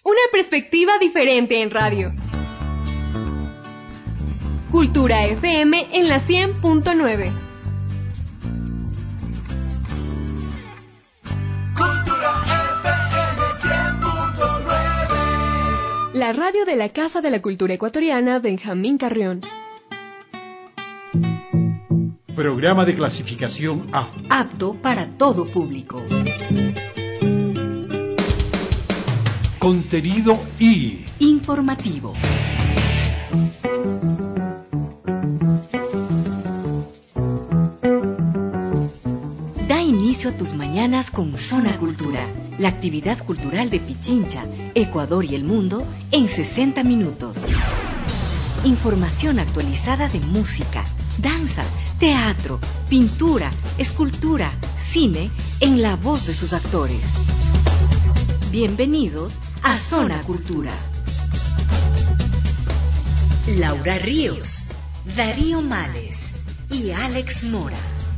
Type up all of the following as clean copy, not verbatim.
Una perspectiva diferente en radio. Cultura FM en la 100.9. Cultura FM 100.9. La radio de la Casa de la Cultura Ecuatoriana Benjamín Carrión. Programa de clasificación A. Apto para todo público. Contenido I. Informativo. Da inicio a tus mañanas con Zona Cultura, la actividad cultural de Pichincha, Ecuador y el mundo en 60 minutos. Información actualizada de música, danza, teatro, pintura, escultura, cine, en la voz de sus actores. Bienvenidos a Zona Cultura. Laura Ríos, Darío Males y Alex Mora.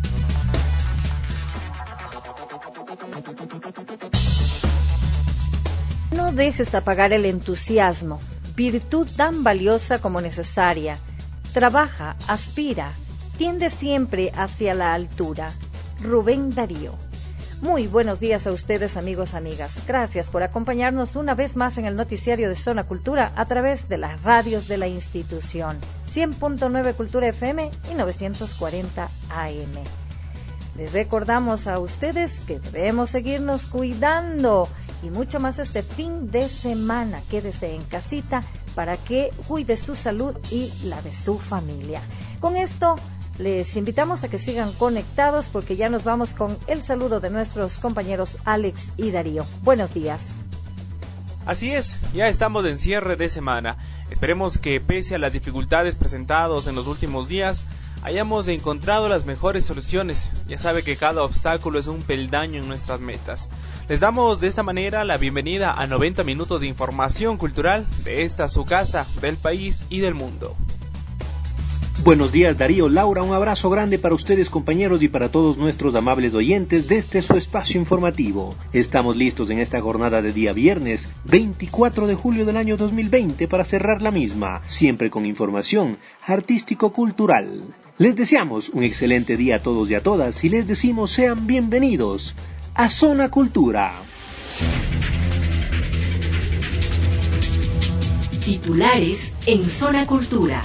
No dejes apagar el entusiasmo, virtud tan valiosa como necesaria. Trabaja, aspira, tiende siempre hacia la altura. Rubén Darío. Muy buenos días a ustedes, amigos, amigas. Gracias por acompañarnos una vez más en el noticiario de Zona Cultura a través de las radios de la institución. 100.9 Cultura FM y 940 AM. Les recordamos a ustedes que debemos seguirnos cuidando y mucho más este fin de semana. Quédese en casita para que cuide su salud y la de su familia. Con esto les invitamos a que sigan conectados porque ya nos vamos con el saludo de nuestros compañeros Alex y Darío. Buenos días. Así es, ya estamos en cierre de semana. Esperemos que pese a las dificultades presentadas en los últimos días, hayamos encontrado las mejores soluciones. Ya sabe que cada obstáculo es un peldaño en nuestras metas. Les damos de esta manera la bienvenida a 90 minutos de información cultural de esta su casa, del país y del mundo. Buenos días, Darío, Laura, un abrazo grande para ustedes, compañeros, y para todos nuestros amables oyentes de este su espacio informativo. Estamos listos en esta jornada de día viernes, 24 de julio del año 2020, para cerrar la misma, siempre con información artístico-cultural. Les deseamos un excelente día a todos y a todas, y les decimos sean bienvenidos a Zona Cultura. Titulares en Zona Cultura.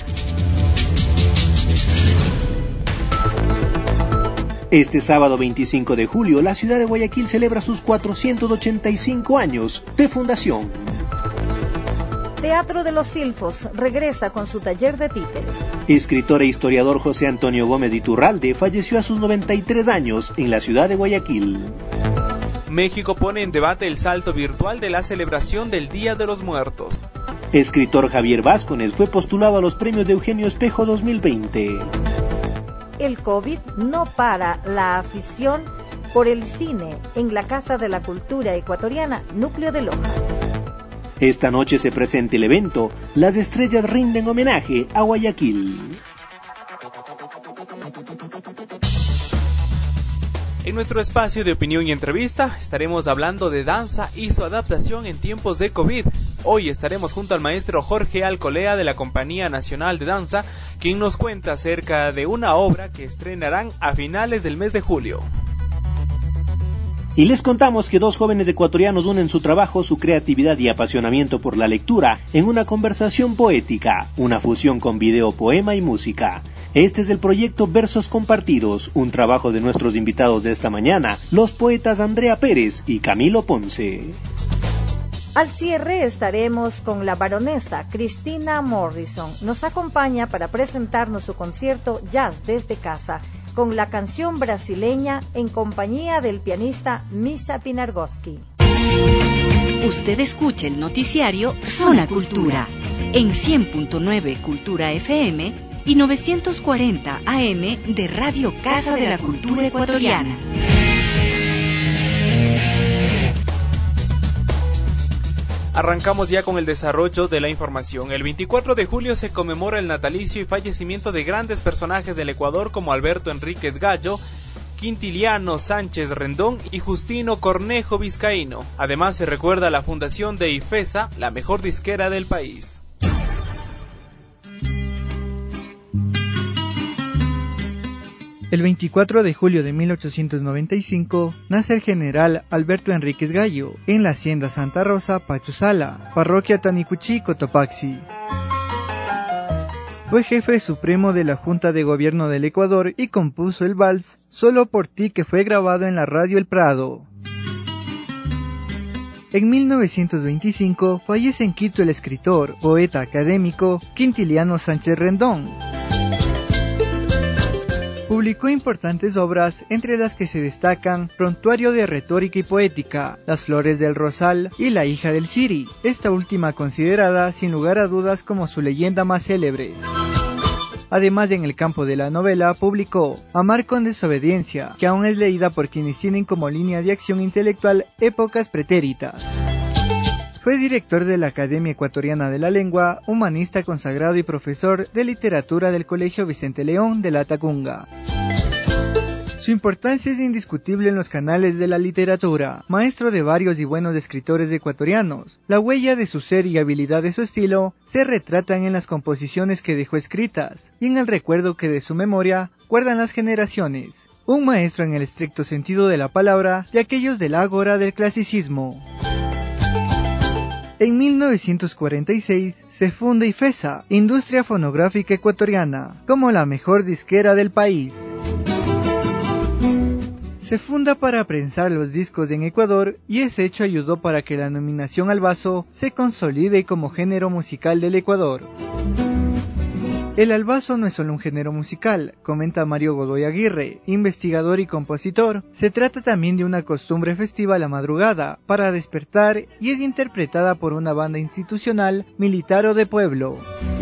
Este sábado 25 de julio, la ciudad de Guayaquil celebra sus 485 años de fundación. Teatro de los Silfos regresa con su taller de títeres. Escritor e historiador José Antonio Gómez de Iturralde falleció a sus 93 años en la ciudad de Guayaquil. México pone en debate el salto virtual de la celebración del Día de los Muertos. Escritor Javier Vázquez fue postulado a los premios de Eugenio Espejo 2020. El COVID no para la afición por el cine en la Casa de la Cultura Ecuatoriana, Núcleo de Loja. Esta noche se presenta el evento Las Estrellas rinden homenaje a Guayaquil. En nuestro espacio de opinión y entrevista estaremos hablando de danza y su adaptación en tiempos de COVID. Hoy estaremos junto al maestro Jorge Alcolea de la Compañía Nacional de Danza, quien nos cuenta acerca de una obra que estrenarán a finales del mes de julio. Y les contamos que dos jóvenes ecuatorianos unen su trabajo, su creatividad y apasionamiento por la lectura en una conversación poética, una fusión con video, poema y música. Este es el proyecto Versos Compartidos, un trabajo de nuestros invitados de esta mañana, los poetas Andrea Pérez y Camilo Ponce. Al cierre estaremos con la baronesa Cristina Morrison. Nos acompaña para presentarnos su concierto Jazz desde casa, con la canción brasileña en compañía del pianista Misha Pinargoski. Usted escucha el noticiario Zona Cultura en 100.9 Cultura FM y 940 AM de Radio Casa de la Cultura Ecuatoriana. Arrancamos ya con el desarrollo de la información. El 24 de julio se conmemora el natalicio y fallecimiento de grandes personajes del Ecuador como Alberto Enríquez Gallo, Quintiliano Sánchez Rendón y Justino Cornejo Vizcaíno. Además se recuerda la fundación de IFESA, la mejor disquera del país. El 24 de julio de 1895 nace el general Alberto Enríquez Gallo en la hacienda Santa Rosa, Pachusala, parroquia Tanicuchí, Cotopaxi. Fue jefe supremo de la Junta de Gobierno del Ecuador y compuso el vals Solo por ti, que fue grabado en la radio El Prado. En 1925 fallece en Quito el escritor, poeta académico Quintiliano Sánchez Rendón. Publicó importantes obras, entre las que se destacan Prontuario de Retórica y Poética, Las Flores del Rosal y La Hija del Siri, esta última considerada sin lugar a dudas como su leyenda más célebre. Además, en el campo de la novela, publicó Amar con desobediencia, que aún es leída por quienes tienen como línea de acción intelectual épocas pretéritas. Fue director de la Academia Ecuatoriana de la Lengua, humanista consagrado y profesor de literatura del Colegio Vicente León de la Tacunga. Su importancia es indiscutible en los canales de la literatura, maestro de varios y buenos escritores ecuatorianos. La huella de su ser y habilidad de su estilo se retratan en las composiciones que dejó escritas y en el recuerdo que de su memoria guardan las generaciones. Un maestro en el estricto sentido de la palabra de aquellos del ágora del clasicismo. En 1946 se funda IFESA, Industria Fonográfica Ecuatoriana, como la mejor disquera del país. Se funda para prensar los discos en Ecuador y ese hecho ayudó para que la nominación al Albazo se consolide como género musical del Ecuador. El albazo no es solo un género musical, comenta Mario Godoy Aguirre, investigador y compositor. Se trata también de una costumbre festiva a la madrugada, para despertar, y es interpretada por una banda institucional, militar o de pueblo.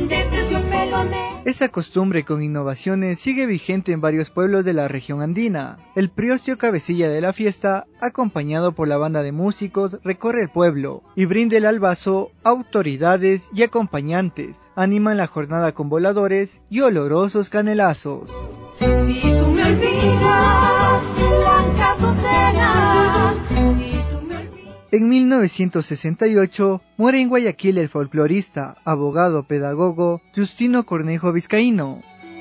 Esa costumbre con innovaciones sigue vigente en varios pueblos de la región andina. El priostio cabecilla de la fiesta, acompañado por la banda de músicos, recorre el pueblo y brinda el albazo a autoridades y acompañantes. Animan la jornada con voladores y olorosos canelazos. Si tú me olvidas, blanca Azucena, si tú me olvidas. En 1968 muere en Guayaquil el folclorista, abogado, pedagogo Justino Cornejo Vizcaíno.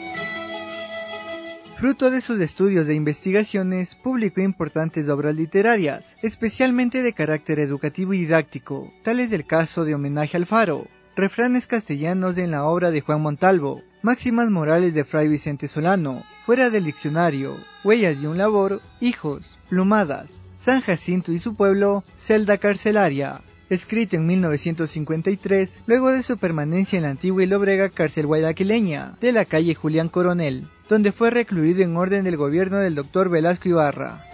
Fruto de sus estudios de investigaciones, publicó importantes obras literarias, especialmente de carácter educativo y didáctico. Tal es el caso de Homenaje al Faro, refranes castellanos en la obra de Juan Montalvo, máximas morales de Fray Vicente Solano, Fuera del diccionario, Huellas de un labor, Hijos, Plumadas, San Jacinto y su pueblo, Celda carcelaria, escrito en 1953, luego de su permanencia en la antigua y lóbrega cárcel guayaquileña de la calle Julián Coronel, donde fue recluido en orden del gobierno del Dr. Velasco Ibarra.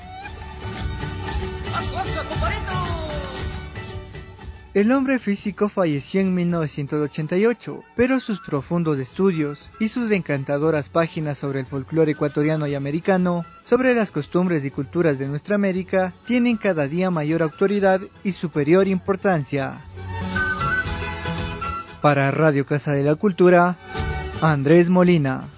El hombre físico falleció en 1988, pero sus profundos estudios y sus encantadoras páginas sobre el folclore ecuatoriano y americano, sobre las costumbres y culturas de nuestra América, tienen cada día mayor autoridad y superior importancia. Para Radio Casa de la Cultura, Andrés Molina.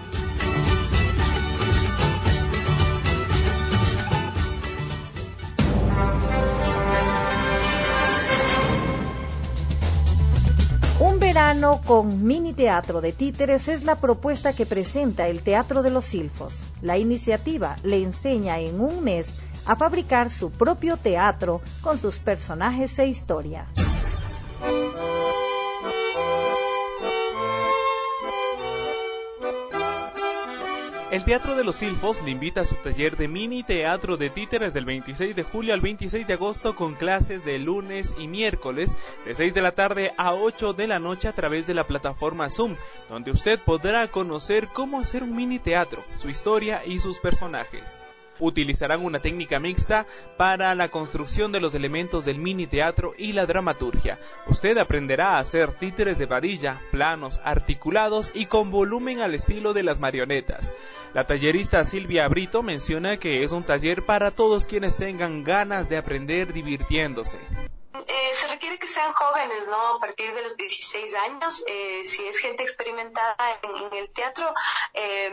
Verano con mini teatro de títeres es la propuesta que presenta el Teatro de los Silfos. La iniciativa le enseña en un mes a fabricar su propio teatro con sus personajes e historia. El Teatro de los Silfos le invita a su taller de mini teatro de títeres del 26 de julio al 26 de agosto con clases de lunes y miércoles de 6 de la tarde a 8 de la noche a través de la plataforma Zoom, donde usted podrá conocer cómo hacer un mini teatro, su historia y sus personajes. Utilizarán una técnica mixta para la construcción de los elementos del mini teatro y la dramaturgia. Usted aprenderá a hacer títeres de varilla, planos, articulados y con volumen al estilo de las marionetas. La tallerista Silvia Brito menciona que es un taller para todos quienes tengan ganas de aprender divirtiéndose. Se requiere que sean jóvenes, ¿no? A partir de los 16 años, si es gente experimentada en el teatro,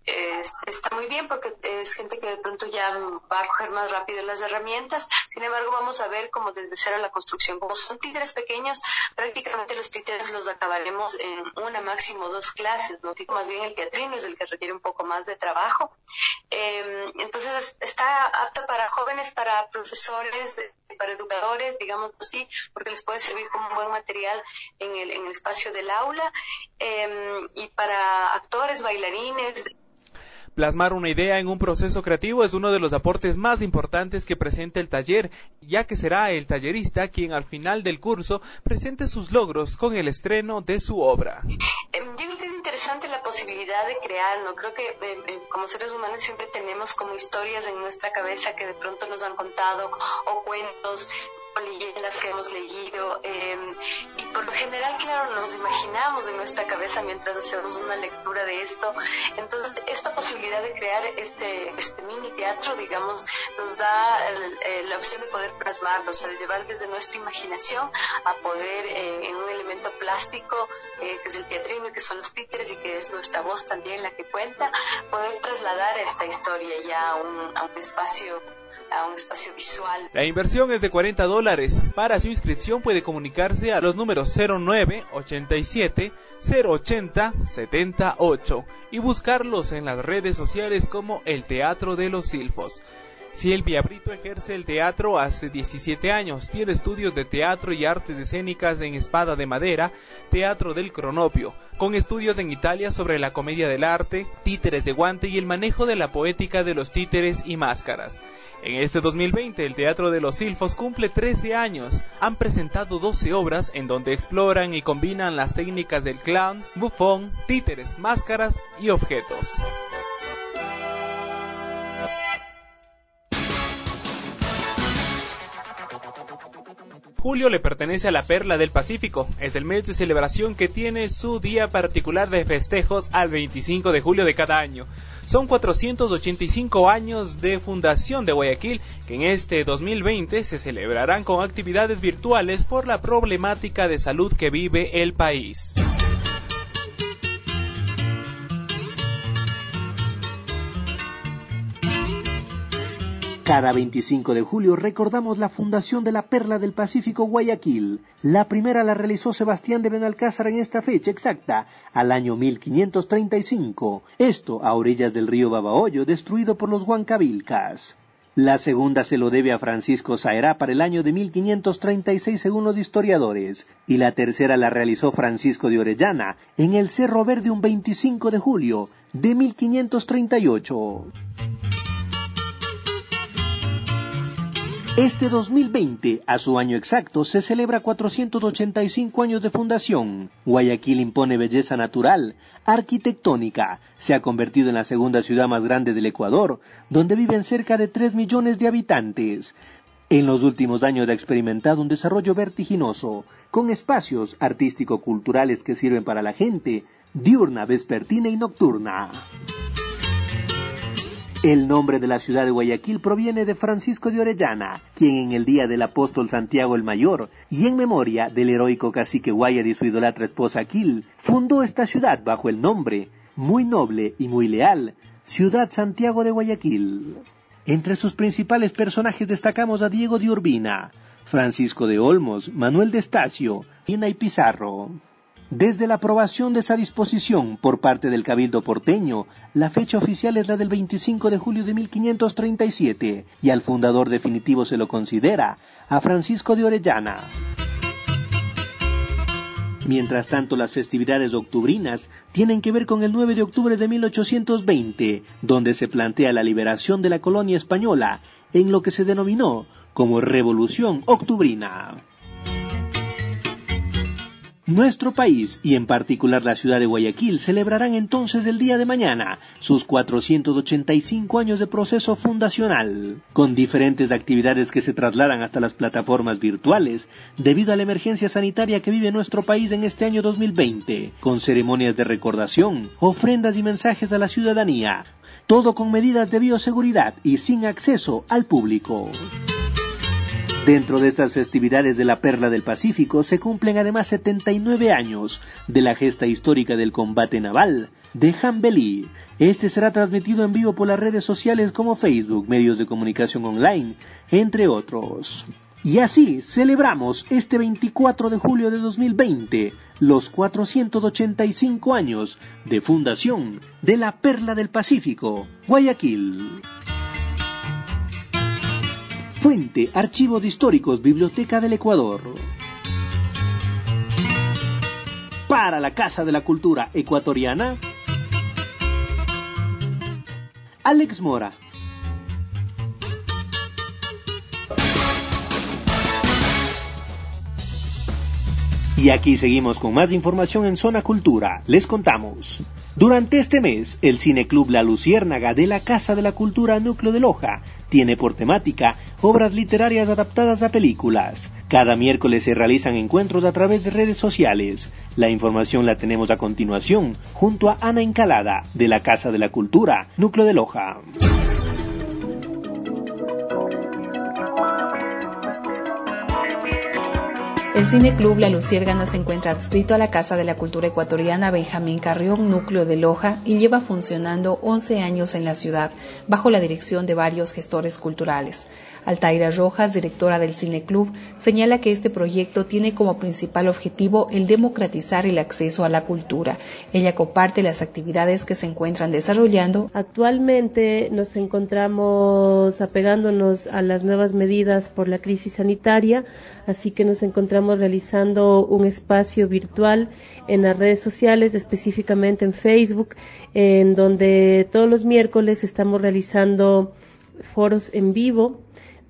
está muy bien porque es gente que de pronto ya va a coger más rápido las herramientas. Sin embargo, vamos a ver como desde cero la construcción. Como son títeres pequeños, prácticamente los títeres los acabaremos en una, máximo 2 clases, ¿no? Más bien el teatrino es el que requiere un poco más de trabajo. Entonces está apto para jóvenes, para profesores, para educadores, digamos así, porque les puede servir como un buen material en el espacio del aula, y para actores, bailarines. Plasmar una idea en un proceso creativo es uno de los aportes más importantes que presenta el taller, ya que será el tallerista quien al final del curso presente sus logros con el estreno de su obra. Yo creo que es interesante la posibilidad de crear, ¿no? Creo que como seres humanos siempre tenemos como historias en nuestra cabeza que de pronto nos han contado, o cuentos, o leyendas que hemos leído, y por lo general, claro, nos imaginamos en nuestra cabeza mientras hacemos una lectura de esto. Entonces, esta posibilidad de crear este mini teatro, digamos, nos da la opción de poder plasmarlo, o sea, de llevar desde nuestra imaginación a poder, en un elemento plástico, que es el teatrino y que son los títeres y que es nuestra voz también la que cuenta, poder trasladar esta historia ya a un espacio visual. La inversión es de $40. Para su inscripción puede comunicarse a los números 0987 080 78 y buscarlos en las redes sociales como el Teatro de los Silfos. Silvia Brito ejerce el teatro hace 17 años, tiene estudios de teatro y artes escénicas en Espada de Madera, Teatro del Cronopio, con estudios en Italia sobre la comedia del arte, títeres de guante y el manejo de la poética de los títeres y máscaras. En este 2020, el Teatro de los Silfos cumple 13 años. Han presentado 12 obras en donde exploran y combinan las técnicas del clown, bufón, títeres, máscaras y objetos. Julio le pertenece a la Perla del Pacífico. Es el mes de celebración que tiene su día particular de festejos al 25 de julio de cada año. Son 485 años de fundación de Guayaquil, que en este 2020 se celebrarán con actividades virtuales por la problemática de salud que vive el país. Cada 25 de julio recordamos la fundación de la Perla del Pacífico Guayaquil. La primera la realizó Sebastián de Benalcázar en esta fecha exacta, al año 1535. Esto a orillas del río Babahoyo, destruido por los huancavilcas. La segunda se lo debe a Francisco Saerá para el año de 1536 según los historiadores. Y la tercera la realizó Francisco de Orellana en el Cerro Verde un 25 de julio de 1538. Este 2020, a su año exacto, se celebra 485 años de fundación. Guayaquil impone belleza natural, arquitectónica. Se ha convertido en la segunda ciudad más grande del Ecuador, donde viven cerca de 3 millones de habitantes. En los últimos años ha experimentado un desarrollo vertiginoso, con espacios artístico-culturales que sirven para la gente, diurna, vespertina y nocturna. El nombre de la ciudad de Guayaquil proviene de Francisco de Orellana, quien en el día del apóstol Santiago el Mayor, y en memoria del heroico cacique Guayar y su idolatra esposa Aquil, fundó esta ciudad bajo el nombre, muy noble y muy leal, Ciudad Santiago de Guayaquil. Entre sus principales personajes destacamos a Diego de Urbina, Francisco de Olmos, Manuel de Estacio, Ina y Pizarro. Desde la aprobación de esa disposición por parte del Cabildo porteño, la fecha oficial es la del 25 de julio de 1537 y al fundador definitivo se lo considera a Francisco de Orellana. Mientras tanto, las festividades octubrinas tienen que ver con el 9 de octubre de 1820, donde se plantea la liberación de la colonia española en lo que se denominó como Revolución Octubrina. Nuestro país, y en particular la ciudad de Guayaquil, celebrarán entonces el día de mañana sus 485 años de proceso fundacional, con diferentes actividades que se trasladan hasta las plataformas virtuales debido a la emergencia sanitaria que vive nuestro país en este año 2020, con ceremonias de recordación, ofrendas y mensajes a la ciudadanía, todo con medidas de bioseguridad y sin acceso al público. Dentro de estas festividades de la Perla del Pacífico se cumplen además 79 años de la gesta histórica del combate naval de Jambelí. Este será transmitido en vivo por las redes sociales como Facebook, medios de comunicación online, entre otros. Y así celebramos este 24 de julio de 2020 los 485 años de fundación de la Perla del Pacífico, Guayaquil. Fuente: Archivos Históricos, Biblioteca del Ecuador. Para la Casa de la Cultura Ecuatoriana, Alex Mora. Y aquí seguimos con más información en Zona Cultura. Les contamos. Durante este mes, el Cineclub La Luciérnaga de la Casa de la Cultura Núcleo de Loja tiene por temática obras literarias adaptadas a películas. Cada miércoles se realizan encuentros a través de redes sociales. La información la tenemos a continuación junto a Ana Encalada de la Casa de la Cultura Núcleo de Loja. El Cineclub La Luciérnaga se encuentra adscrito a la Casa de la Cultura Ecuatoriana Benjamín Carrión, núcleo de Loja, y lleva funcionando 11 años en la ciudad, bajo la dirección de varios gestores culturales. Altaira Rojas, directora del Cineclub, señala que este proyecto tiene como principal objetivo el democratizar el acceso a la cultura. Ella comparte las actividades que se encuentran desarrollando. Actualmente nos encontramos apegándonos a las nuevas medidas por la crisis sanitaria, así que nos encontramos realizando un espacio virtual en las redes sociales, específicamente en Facebook, en donde todos los miércoles estamos realizando foros en vivo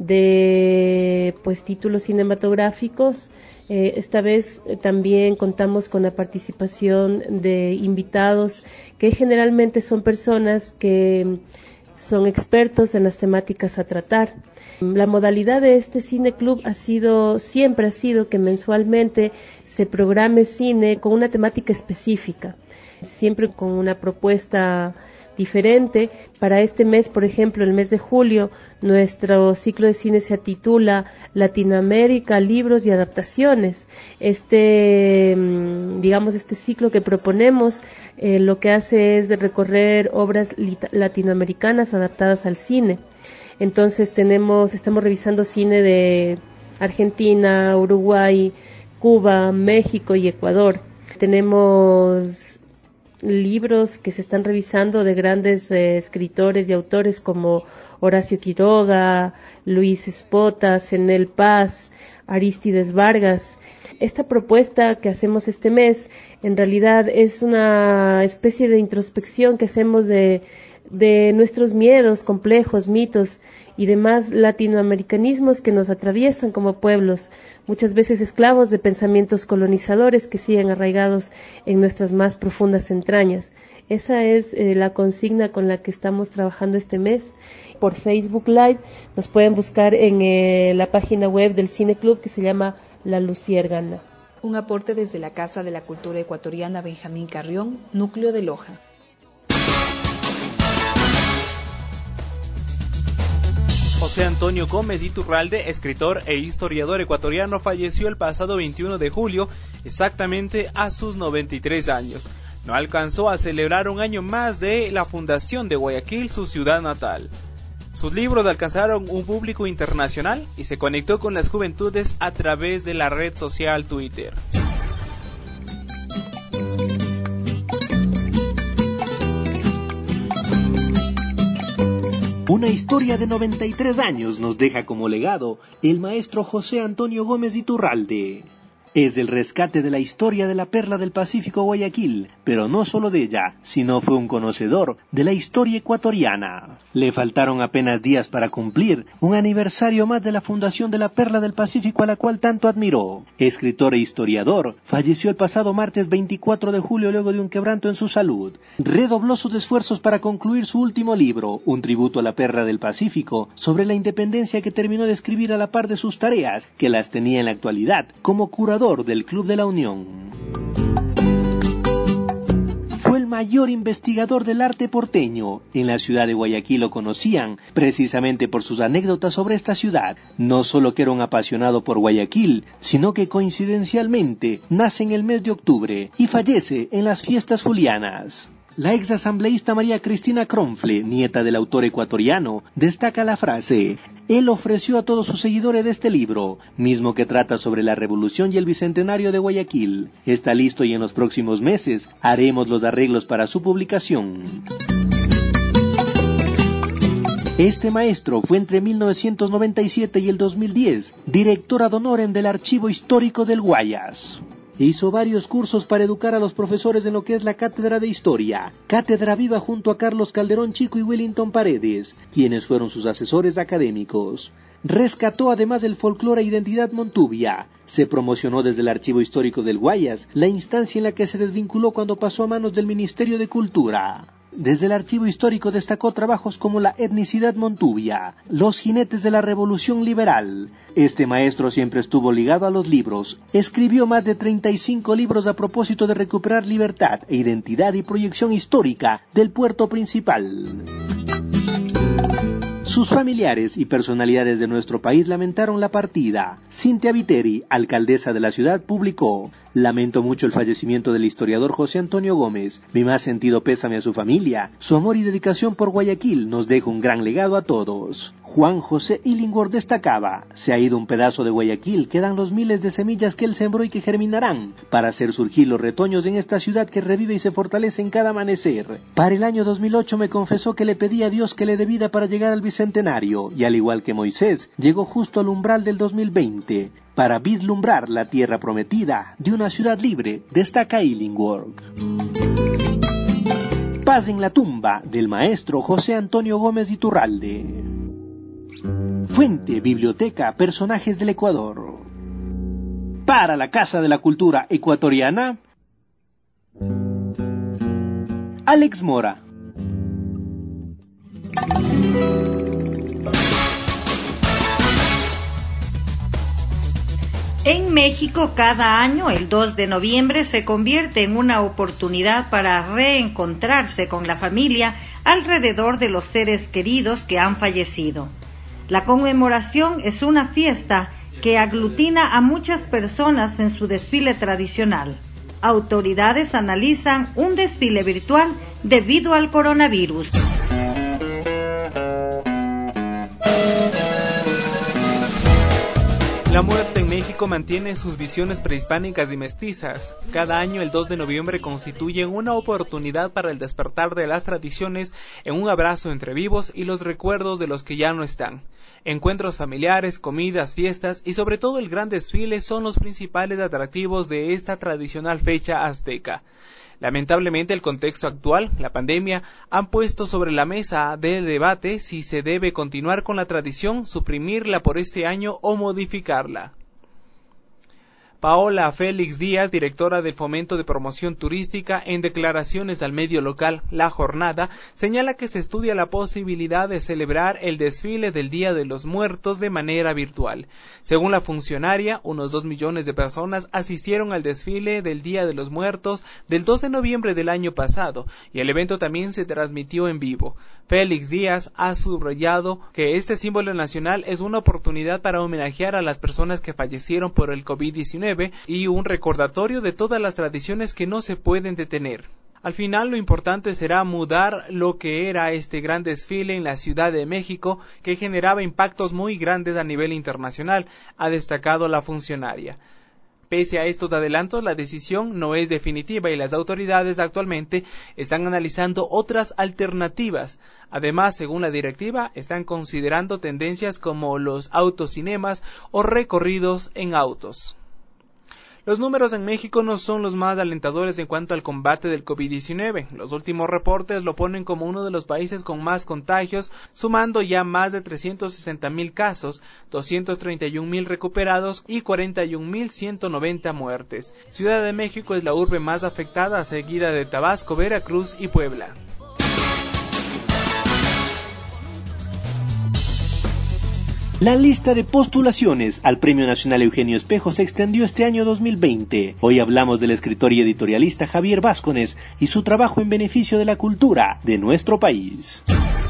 de títulos cinematográficos. Esta vez también contamos con la participación de invitados que generalmente son personas que son expertos en las temáticas a tratar. La modalidad de este cineclub siempre ha sido que mensualmente se programe cine con una temática específica, siempre con una propuesta diferente. Para este mes, por ejemplo, el mes de julio, nuestro ciclo de cine se titula Latinoamérica, libros y adaptaciones. Este ciclo que proponemos lo que hace es recorrer obras latinoamericanas adaptadas al cine. Entonces estamos revisando cine de Argentina, Uruguay, Cuba, México y Ecuador. Tenemos libros que se están revisando de grandes escritores y autores como Horacio Quiroga, Luis Espota, Zenel Paz, Arístides Vargas. Esta propuesta que hacemos este mes en realidad es una especie de introspección que hacemos de nuestros miedos, complejos, mitos y demás latinoamericanismos que nos atraviesan como pueblos, muchas veces esclavos de pensamientos colonizadores que siguen arraigados en nuestras más profundas entrañas. Esa es la consigna con la que estamos trabajando este mes. Por Facebook Live nos pueden buscar en la página web del Cineclub, que se llama La Luciérnaga. Un aporte desde la Casa de la Cultura Ecuatoriana Benjamín Carrión, núcleo de Loja. José Antonio Gómez Iturralde, escritor e historiador ecuatoriano, falleció el pasado 21 de julio, exactamente a sus 93 años. No alcanzó a celebrar un año más de la fundación de Guayaquil, su ciudad natal. Sus libros alcanzaron un público internacional y se conectó con las juventudes a través de la red social Twitter. Una historia de 93 años nos deja como legado el maestro José Antonio Gómez Iturralde. Es del rescate de la historia de la Perla del Pacífico Guayaquil, pero no solo de ella, sino fue un conocedor de la historia ecuatoriana. Le faltaron apenas días para cumplir un aniversario más de la fundación de la Perla del Pacífico, a la cual tanto admiró. Escritor e historiador, falleció el pasado martes 24 de julio luego de un quebranto en su salud. Redobló sus esfuerzos para concluir su último libro, un tributo a la Perla del Pacífico, sobre la independencia, que terminó de escribir a la par de sus tareas, que las tenía en la actualidad como curador del Club de la Unión. Fue el mayor investigador del arte porteño. En la ciudad de Guayaquil lo conocían precisamente por sus anécdotas sobre esta ciudad. No solo que era un apasionado por Guayaquil, sino que coincidencialmente nace en el mes de octubre y fallece en las fiestas julianas. La ex asambleísta María Cristina Cronfle, nieta del autor ecuatoriano, destaca la frase: él ofreció a todos sus seguidores de este libro, mismo que trata sobre la revolución y el bicentenario de Guayaquil. Está listo y en los próximos meses haremos los arreglos para su publicación. Este maestro fue entre 1997 y el 2010 director ad honorem del Archivo Histórico del Guayas. Hizo varios cursos para educar a los profesores en lo que es la Cátedra de Historia, cátedra viva junto a Carlos Calderón Chico y Wellington Paredes, quienes fueron sus asesores académicos. Rescató además el folclore e identidad montubia. Se promocionó desde el Archivo Histórico del Guayas, la instancia en la que se desvinculó cuando pasó a manos del Ministerio de Cultura. Desde el Archivo Histórico destacó trabajos como la etnicidad montubia, los jinetes de la Revolución Liberal. Este maestro siempre estuvo ligado a los libros. Escribió más de 35 libros a propósito de recuperar libertad e identidad y proyección histórica del puerto principal. Sus familiares y personalidades de nuestro país lamentaron la partida. Cintia Viteri, alcaldesa de la ciudad, publicó: lamento mucho el fallecimiento del historiador José Antonio Gómez. Mi más sentido pésame a su familia. Su amor y dedicación por Guayaquil nos deja un gran legado a todos. Juan José Illingworth destacaba: se ha ido un pedazo de Guayaquil, quedan los miles de semillas que él sembró y que germinarán para hacer surgir los retoños en esta ciudad que revive y se fortalece en cada amanecer. Para el año 2008 me confesó que le pedía a Dios que le dé vida para llegar al bicentenario, y al igual que Moisés, llegó justo al umbral del 2020 para vislumbrar la tierra prometida de una ciudad libre, destaca Illingworth. Paz en la tumba del maestro José Antonio Gómez Iturralde. Fuente, biblioteca, personajes del Ecuador. Para la Casa de la Cultura Ecuatoriana, Alex Mora. En México, cada año, el 2 de noviembre, se convierte en una oportunidad para reencontrarse con la familia alrededor de los seres queridos que han fallecido. La conmemoración es una fiesta que aglutina a muchas personas en su desfile tradicional. Autoridades analizan un desfile virtual debido al coronavirus. La muerte en México mantiene sus visiones prehispánicas y mestizas. Cada año el 2 de noviembre constituye una oportunidad para el despertar de las tradiciones en un abrazo entre vivos y los recuerdos de los que ya no están. Encuentros familiares, comidas, fiestas y sobre todo el gran desfile son los principales atractivos de esta tradicional fecha azteca. Lamentablemente el contexto actual, la pandemia, han puesto sobre la mesa de debate si se debe continuar con la tradición, suprimirla por este año o modificarla. Paola Félix Díaz, directora del Fomento de Promoción Turística, en declaraciones al medio local La Jornada, señala que se estudia la posibilidad de celebrar el desfile del Día de los Muertos de manera virtual. Según la funcionaria, unos 2 millones de personas asistieron al desfile del Día de los Muertos del 2 de noviembre del año pasado, y el evento también se transmitió en vivo. Félix Díaz ha subrayado que este símbolo nacional es una oportunidad para homenajear a las personas que fallecieron por el COVID-19 y un recordatorio de todas las tradiciones que no se pueden detener. Al final lo importante será mudar lo que era este gran desfile en la Ciudad de México, que generaba impactos muy grandes a nivel internacional, ha destacado la funcionaria. Pese a estos adelantos, la decisión no es definitiva y las autoridades actualmente están analizando otras alternativas. Además, según la directiva, están considerando tendencias como los autocinemas o recorridos en autos. Los números en México no son los más alentadores en cuanto al combate del COVID-19. Los últimos reportes lo ponen como uno de los países con más contagios, sumando ya más de 360,000 casos, 231,000 recuperados y 41,190 muertes. Ciudad de México es la urbe más afectada, seguida de Tabasco, Veracruz y Puebla. La lista de postulaciones al Premio Nacional Eugenio Espejo se extendió este año 2020. Hoy hablamos del escritor y editorialista Javier Vázquez y su trabajo en beneficio de la cultura de nuestro país.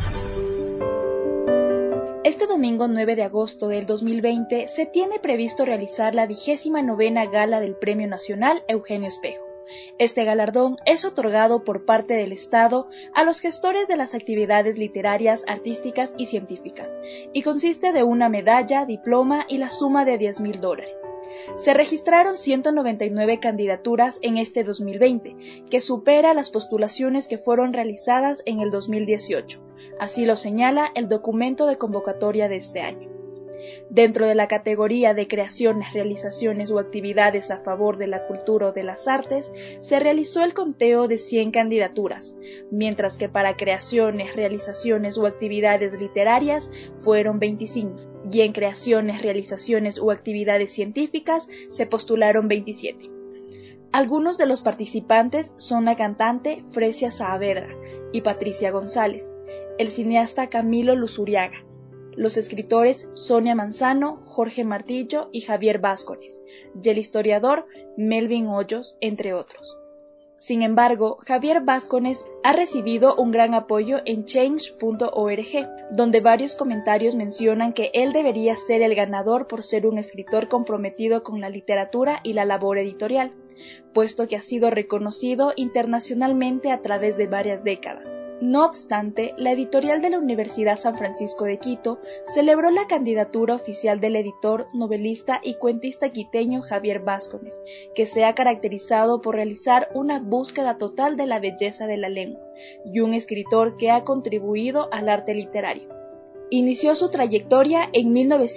Este domingo 9 de agosto del 2020 se tiene previsto realizar la 29ª Gala del Premio Nacional Eugenio Espejo. Este galardón es otorgado por parte del Estado a los gestores de las actividades literarias, artísticas y científicas, y consiste de una medalla, diploma y la suma de $10,000. Se registraron 199 candidaturas en este 2020, que supera las postulaciones que fueron realizadas en el 2018. Así lo señala el documento de convocatoria de este año. Dentro de la categoría de creaciones, realizaciones o actividades a favor de la cultura o de las artes, se realizó el conteo de 100 candidaturas, mientras que para creaciones, realizaciones o actividades literarias fueron 25, y en creaciones, realizaciones o actividades científicas se postularon 27. Algunos de los participantes son la cantante Fresia Saavedra y Patricia González, el cineasta Camilo Luzuriaga, los escritores Sonia Manzano, Jorge Martillo y Javier Vázquez, y el historiador Melvin Hoyos, entre otros. Sin embargo, Javier Vázquez ha recibido un gran apoyo en change.org, donde varios comentarios mencionan que él debería ser el ganador por ser un escritor comprometido con la literatura y la labor editorial, puesto que ha sido reconocido internacionalmente a través de varias décadas. No obstante, la editorial de la Universidad San Francisco de Quito celebró la candidatura oficial del editor, novelista y cuentista quiteño Javier Vázquez, que se ha caracterizado por realizar una búsqueda total de la belleza de la lengua, y un escritor que ha contribuido al arte literario. Inició su trayectoria en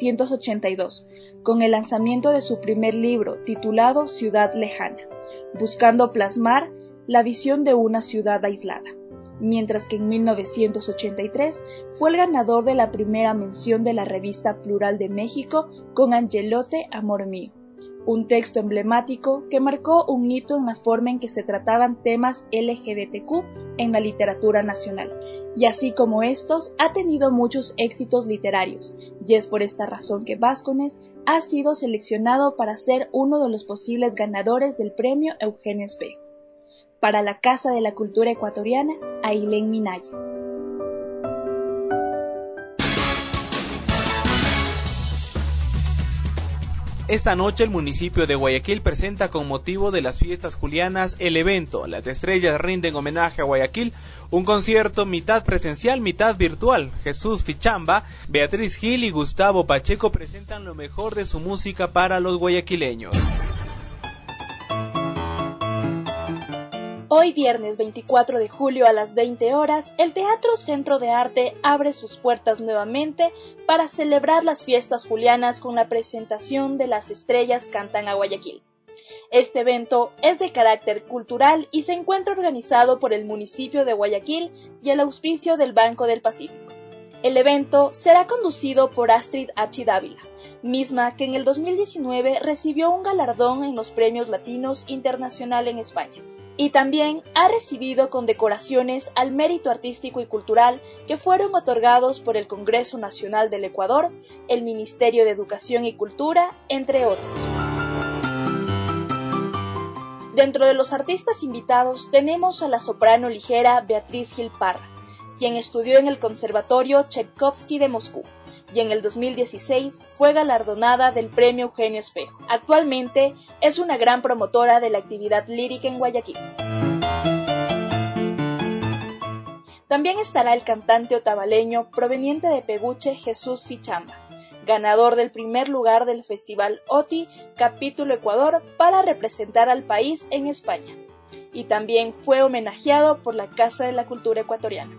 1982, con el lanzamiento de su primer libro, titulado Ciudad Lejana, buscando plasmar la visión de una ciudad aislada. Mientras que en 1983 fue el ganador de la primera mención de la revista Plural de México con Angelote, Amor Mío, un texto emblemático que marcó un hito en la forma en que se trataban temas LGBTQ en la literatura nacional, y así como estos ha tenido muchos éxitos literarios, y es por esta razón que Vázquez ha sido seleccionado para ser uno de los posibles ganadores del Premio Eugenio Espejo. Para la Casa de la Cultura Ecuatoriana, Ailén Minaya. Esta noche el municipio de Guayaquil presenta con motivo de las fiestas julianas el evento Las Estrellas rinden homenaje a Guayaquil, un concierto mitad presencial, mitad virtual. Jesús Fichamba, Beatriz Gil y Gustavo Pacheco presentan lo mejor de su música para los guayaquileños. Hoy viernes 24 de julio a las 20 horas, el Teatro Centro de Arte abre sus puertas nuevamente para celebrar las fiestas julianas con la presentación de Las Estrellas cantan a Guayaquil. Este evento es de carácter cultural y se encuentra organizado por el municipio de Guayaquil y el auspicio del Banco del Pacífico. El evento será conducido por Astrid H. Dávila, misma que en el 2019 recibió un galardón en los Premios Latinos Internacional en España. Y también ha recibido condecoraciones al mérito artístico y cultural que fueron otorgados por el Congreso Nacional del Ecuador, el Ministerio de Educación y Cultura, entre otros. Dentro de los artistas invitados tenemos a la soprano ligera Beatriz Gil Parra, quien estudió en el Conservatorio Tchaikovsky de Moscú, y en el 2016 fue galardonada del Premio Eugenio Espejo. Actualmente es una gran promotora de la actividad lírica en Guayaquil. También estará el cantante otavaleño proveniente de Peguche, Jesús Fichamba, ganador del primer lugar del Festival OTI Capítulo Ecuador para representar al país en España, y también fue homenajeado por la Casa de la Cultura Ecuatoriana.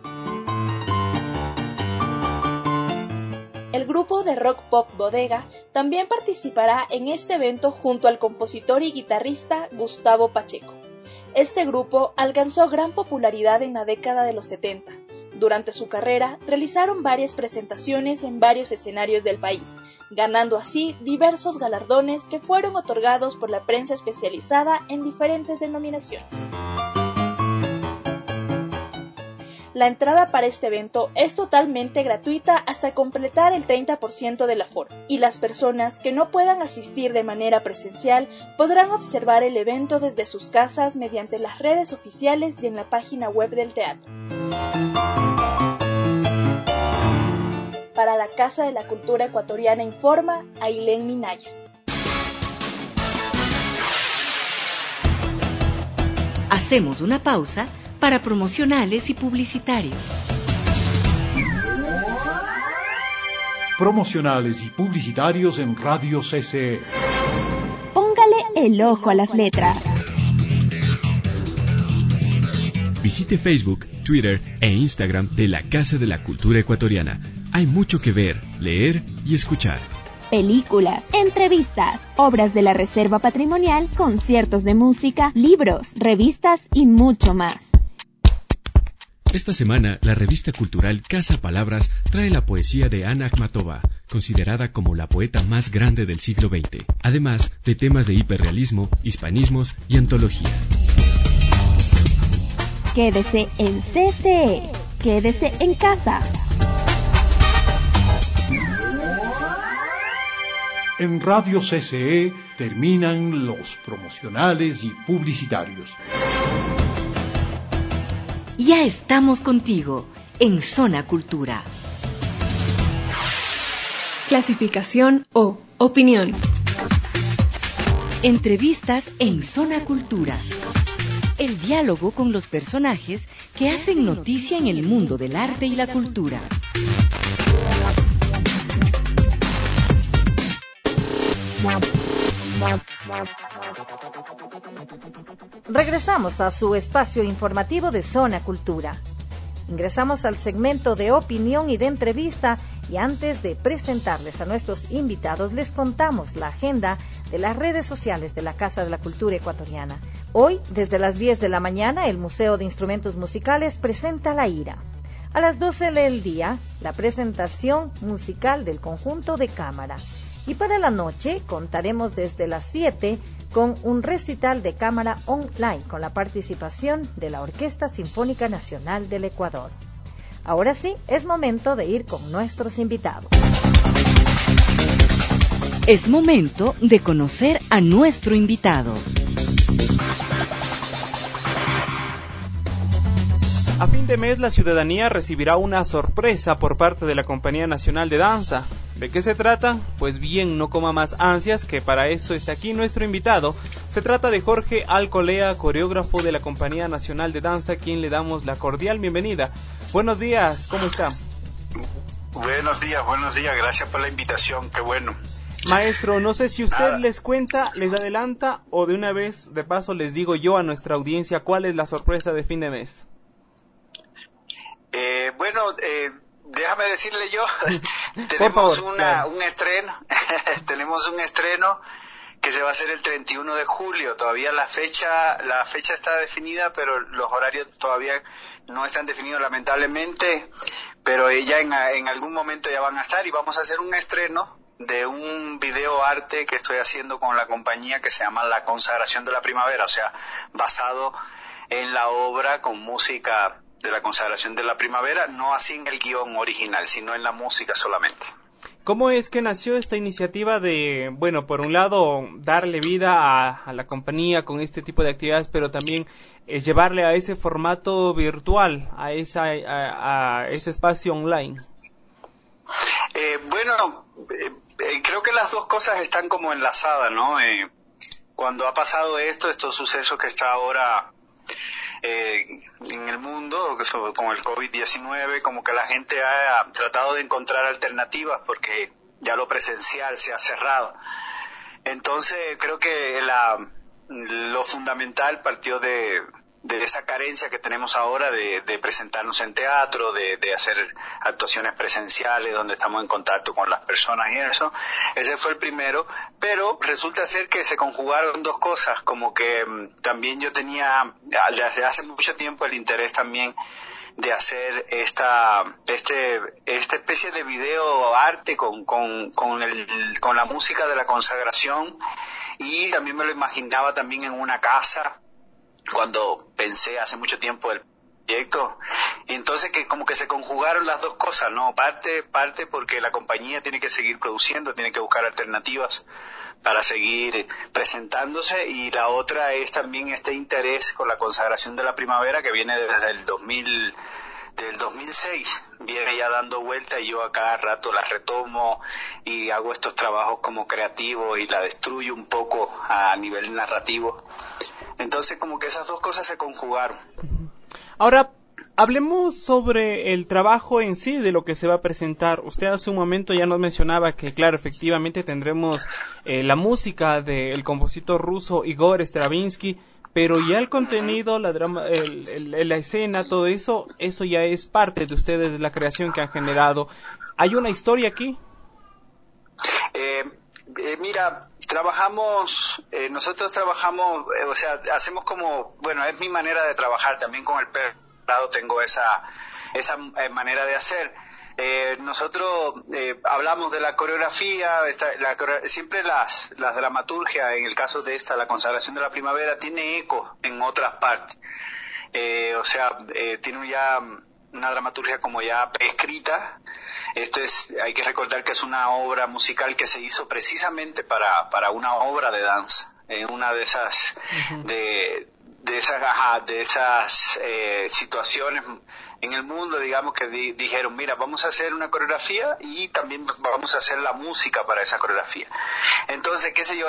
El grupo de rock pop Bodega también participará en este evento junto al compositor y guitarrista Gustavo Pacheco. Este grupo alcanzó gran popularidad en la década de los 70. Durante su carrera realizaron varias presentaciones en varios escenarios del país, ganando así diversos galardones que fueron otorgados por la prensa especializada en diferentes denominaciones. La entrada para este evento es totalmente gratuita hasta completar el 30% del aforo, y las personas que no puedan asistir de manera presencial podrán observar el evento desde sus casas mediante las redes oficiales y en la página web del teatro. Para la Casa de la Cultura Ecuatoriana informa Ailén Minaya. Hacemos una pausa para promocionales y publicitarios. Promocionales y publicitarios en Radio CCE. Póngale el ojo a las letras. Visite Facebook, Twitter e Instagram de la Casa de la Cultura Ecuatoriana. Hay mucho que ver, leer y escuchar. Películas, entrevistas, obras de la Reserva Patrimonial, conciertos de música, libros, revistas y mucho más. Esta semana, la revista cultural Casa Palabras trae la poesía de Ana Akhmatova, considerada como la poeta más grande del siglo XX, además de temas de hiperrealismo, hispanismos y antología. Quédese en CCE, quédese en casa. En Radio CCE terminan los promocionales y publicitarios. Ya estamos contigo en Zona Cultura. Clasificación O. Opinión. Entrevistas en Zona Cultura. El diálogo con los personajes que hacen noticia en el mundo del arte y la cultura. Regresamos a su espacio informativo de Zona Cultura. Ingresamos al segmento de opinión y de entrevista, y antes de presentarles a nuestros invitados les contamos la agenda de las redes sociales de la Casa de la Cultura Ecuatoriana. Hoy, desde las 10 de la mañana, el Museo de Instrumentos Musicales presenta La Ira. A las 12 del día, la presentación musical del conjunto de cámara. Y para la noche contaremos desde las 7 con un recital de cámara online con la participación de la Orquesta Sinfónica Nacional del Ecuador. Ahora sí, es momento de ir con nuestros invitados. Es momento de conocer a nuestro invitado. A fin de mes, la ciudadanía recibirá una sorpresa por parte de la Compañía Nacional de Danza. ¿De qué se trata? Pues bien, no coma más ansias, que para eso está aquí nuestro invitado. Se trata de Jorge Alcolea, coreógrafo de la Compañía Nacional de Danza, a quien le damos la cordial bienvenida. Buenos días, ¿cómo está? Buenos días, gracias por la invitación, qué bueno. Maestro, no sé si usted les cuenta, les adelanta, o de una vez, de paso, les digo yo a nuestra audiencia cuál es la sorpresa de fin de mes. Déjame decirle yo, tenemos un estreno, tenemos un estreno que se va a hacer el 31 de julio, todavía la fecha está definida, pero los horarios todavía no están definidos lamentablemente, pero ya en algún momento ya van a estar, y vamos a hacer un estreno de un video arte que estoy haciendo con la compañía que se llama La Consagración de la Primavera, o sea, basado en la obra con música de la Consagración de la Primavera, no así en el guión original, sino en la música solamente. ¿Cómo es que nació esta iniciativa de, bueno, por un lado, darle vida a la compañía con este tipo de actividades, pero también llevarle a ese formato virtual, a ese espacio online? Creo que las dos cosas están como enlazadas, ¿no? Cuando ha pasado estos sucesos que está ahora en el mundo, con el COVID-19, como que la gente ha tratado de encontrar alternativas porque ya lo presencial se ha cerrado. Entonces creo que lo fundamental partió de esa carencia que tenemos ahora de presentarnos en teatro, de hacer actuaciones presenciales donde estamos en contacto con las personas y eso. Ese fue el primero, pero resulta ser que se conjugaron dos cosas, como que también yo tenía desde hace mucho tiempo el interés también de hacer esta especie de video arte con la música de la consagración, y también me lo imaginaba también en una casa cuando pensé hace mucho tiempo el proyecto, Entonces que como que se conjugaron las dos cosas, ¿no? Parte porque la compañía tiene que seguir produciendo, tiene que buscar alternativas para seguir presentándose, y la otra es también este interés con la consagración de la primavera que viene desde el 2006, viene ya dando vuelta, y yo a cada rato la retomo y hago estos trabajos como creativo y la destruyo un poco a nivel narrativo. Entonces como que esas dos cosas se conjugaron. Ahora, hablemos sobre el trabajo en sí de lo que se va a presentar. Usted hace un momento ya nos mencionaba que, claro, efectivamente tendremos la música del compositor ruso Igor Stravinsky, pero ya el contenido, la escena, todo eso ya es parte de ustedes, la creación que han generado. ¿Hay una historia aquí? Mira, nosotros trabajamos, o sea, hacemos como, bueno, es mi manera de trabajar, también con el lado tengo esa manera de hacer. Nosotros hablamos de la coreografía, siempre las dramaturgias, en el caso de esta, la consagración de la primavera, tiene eco en otras partes. Tiene ya una dramaturgia como ya escrita. Hay que recordar que es una obra musical que se hizo precisamente para una obra de danza, una de esas de esas situaciones en el mundo, digamos, que dijeron, mira, vamos a hacer una coreografía y también vamos a hacer la música para esa coreografía. Entonces, qué sé yo,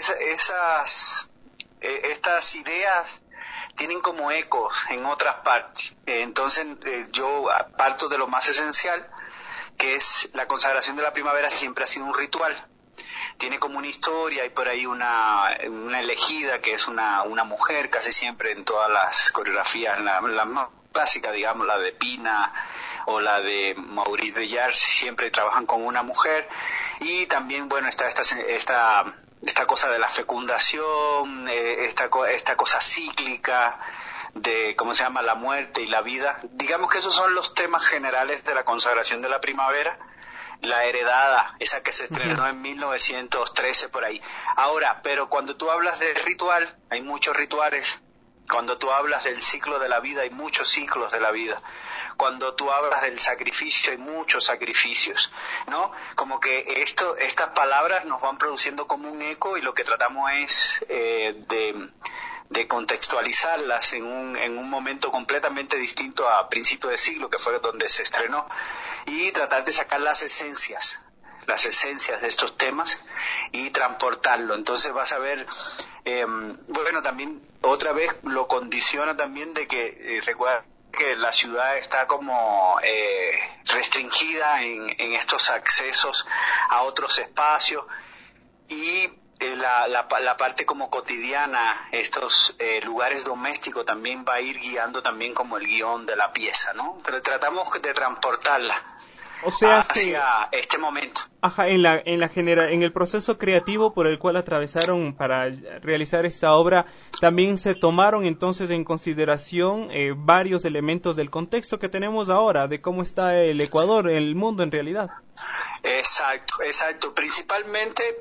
estas ideas tienen como ecos en otras partes. Entonces, yo parto de lo más esencial, que es la consagración de la primavera. Siempre ha sido un ritual. Tiene como una historia, hay por ahí una elegida que es una mujer, casi siempre en todas las coreografías, la más clásica, digamos, la de Pina o la de Maurice Béjart, siempre trabajan con una mujer. Y también, bueno, está esta cosa de la fecundación, esta cosa cíclica de, ¿cómo se llama?, la muerte y la vida. Digamos que esos son los temas generales de la consagración de la primavera. La heredada, esa que se estrenó en 1913 por ahí. Ahora, pero cuando tú hablas de ritual, hay muchos rituales. Cuando tú hablas del ciclo de la vida, hay muchos ciclos de la vida. Cuando tú hablas del sacrificio, hay muchos sacrificios, ¿no? Como que estas palabras nos van produciendo como un eco, y lo que tratamos es de contextualizarlas en un momento completamente distinto a principios de siglo, que fue donde se estrenó, y tratar de sacar las esencias de estos temas y transportarlo. Entonces vas a ver, bueno, también otra vez lo condiciona también de que recuerda que la ciudad está como restringida en estos accesos a otros espacios, y la parte como cotidiana, estos lugares domésticos, también va a ir guiando también como el guión de la pieza, ¿no? Pero tratamos de transportarla, o sea, hacia este momento. Ajá, en el proceso creativo por el cual atravesaron para realizar esta obra, también se tomaron entonces en consideración varios elementos del contexto que tenemos ahora, de cómo está el Ecuador, el mundo en realidad. Exacto. Principalmente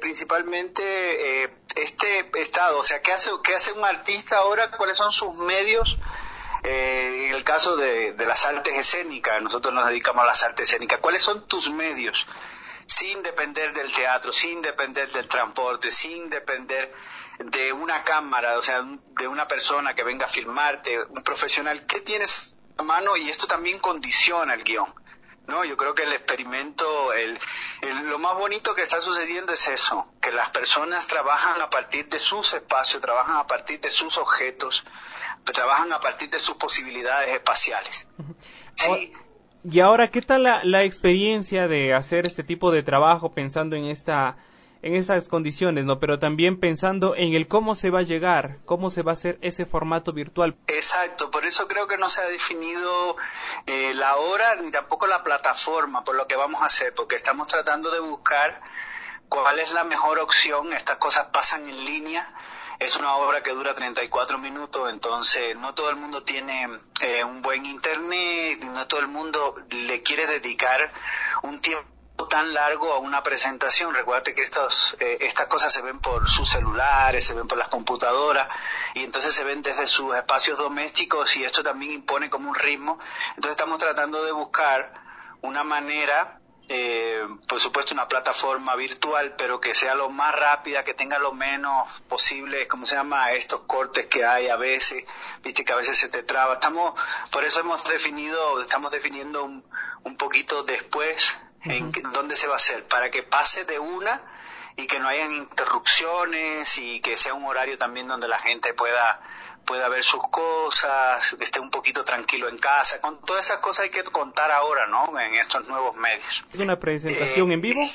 este estado, o sea, ¿qué hace un artista ahora? ¿Cuáles son sus medios? En el caso de las artes escénicas, nosotros nos dedicamos a las artes escénicas. ¿Cuáles son tus medios? Sin depender del teatro, sin depender del transporte, sin depender de una cámara, o sea, de una persona que venga a filmarte, un profesional. ¿Qué tienes a mano? Y esto también condiciona el guión, ¿no? Yo creo que el experimento, lo más bonito que está sucediendo es eso, que las personas trabajan a partir de sus espacios, trabajan a partir de sus objetos, trabajan a partir de sus posibilidades espaciales. ¿Sí? Y ahora, ¿qué tal la experiencia de hacer este tipo de trabajo pensando en estas condiciones, ¿no? Pero también pensando en el cómo se va a llegar, cómo se va a hacer ese formato virtual. Exacto, por eso creo que no se ha definido la hora ni tampoco la plataforma por lo que vamos a hacer, porque estamos tratando de buscar cuál es la mejor opción. Estas cosas pasan en línea. Es una obra que dura 34 minutos, entonces no todo el mundo tiene un buen internet, no todo el mundo le quiere dedicar un tiempo tan largo a una presentación. Recuérdate que estas cosas se ven por sus celulares, se ven por las computadoras, y entonces se ven desde sus espacios domésticos, y esto también impone como un ritmo. Entonces estamos tratando de buscar una manera, por supuesto una plataforma virtual, pero que sea lo más rápida, que tenga lo menos posible, ¿cómo se llama?, estos cortes que hay a veces, viste que a veces se te traba. Por eso estamos definiendo un poquito después en dónde se va a hacer, para que pase de una y que no hayan interrupciones, y que sea un horario también donde la gente pueda ver sus cosas, esté un poquito tranquilo en casa. Con todas esas cosas hay que contar ahora, ¿no?, en estos nuevos medios. ¿Es una presentación en vivo?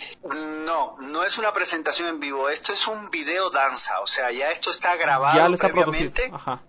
No es una presentación en vivo, esto es un video danza, o sea, ya esto está grabado ya lo está previamente. Producido. Ajá.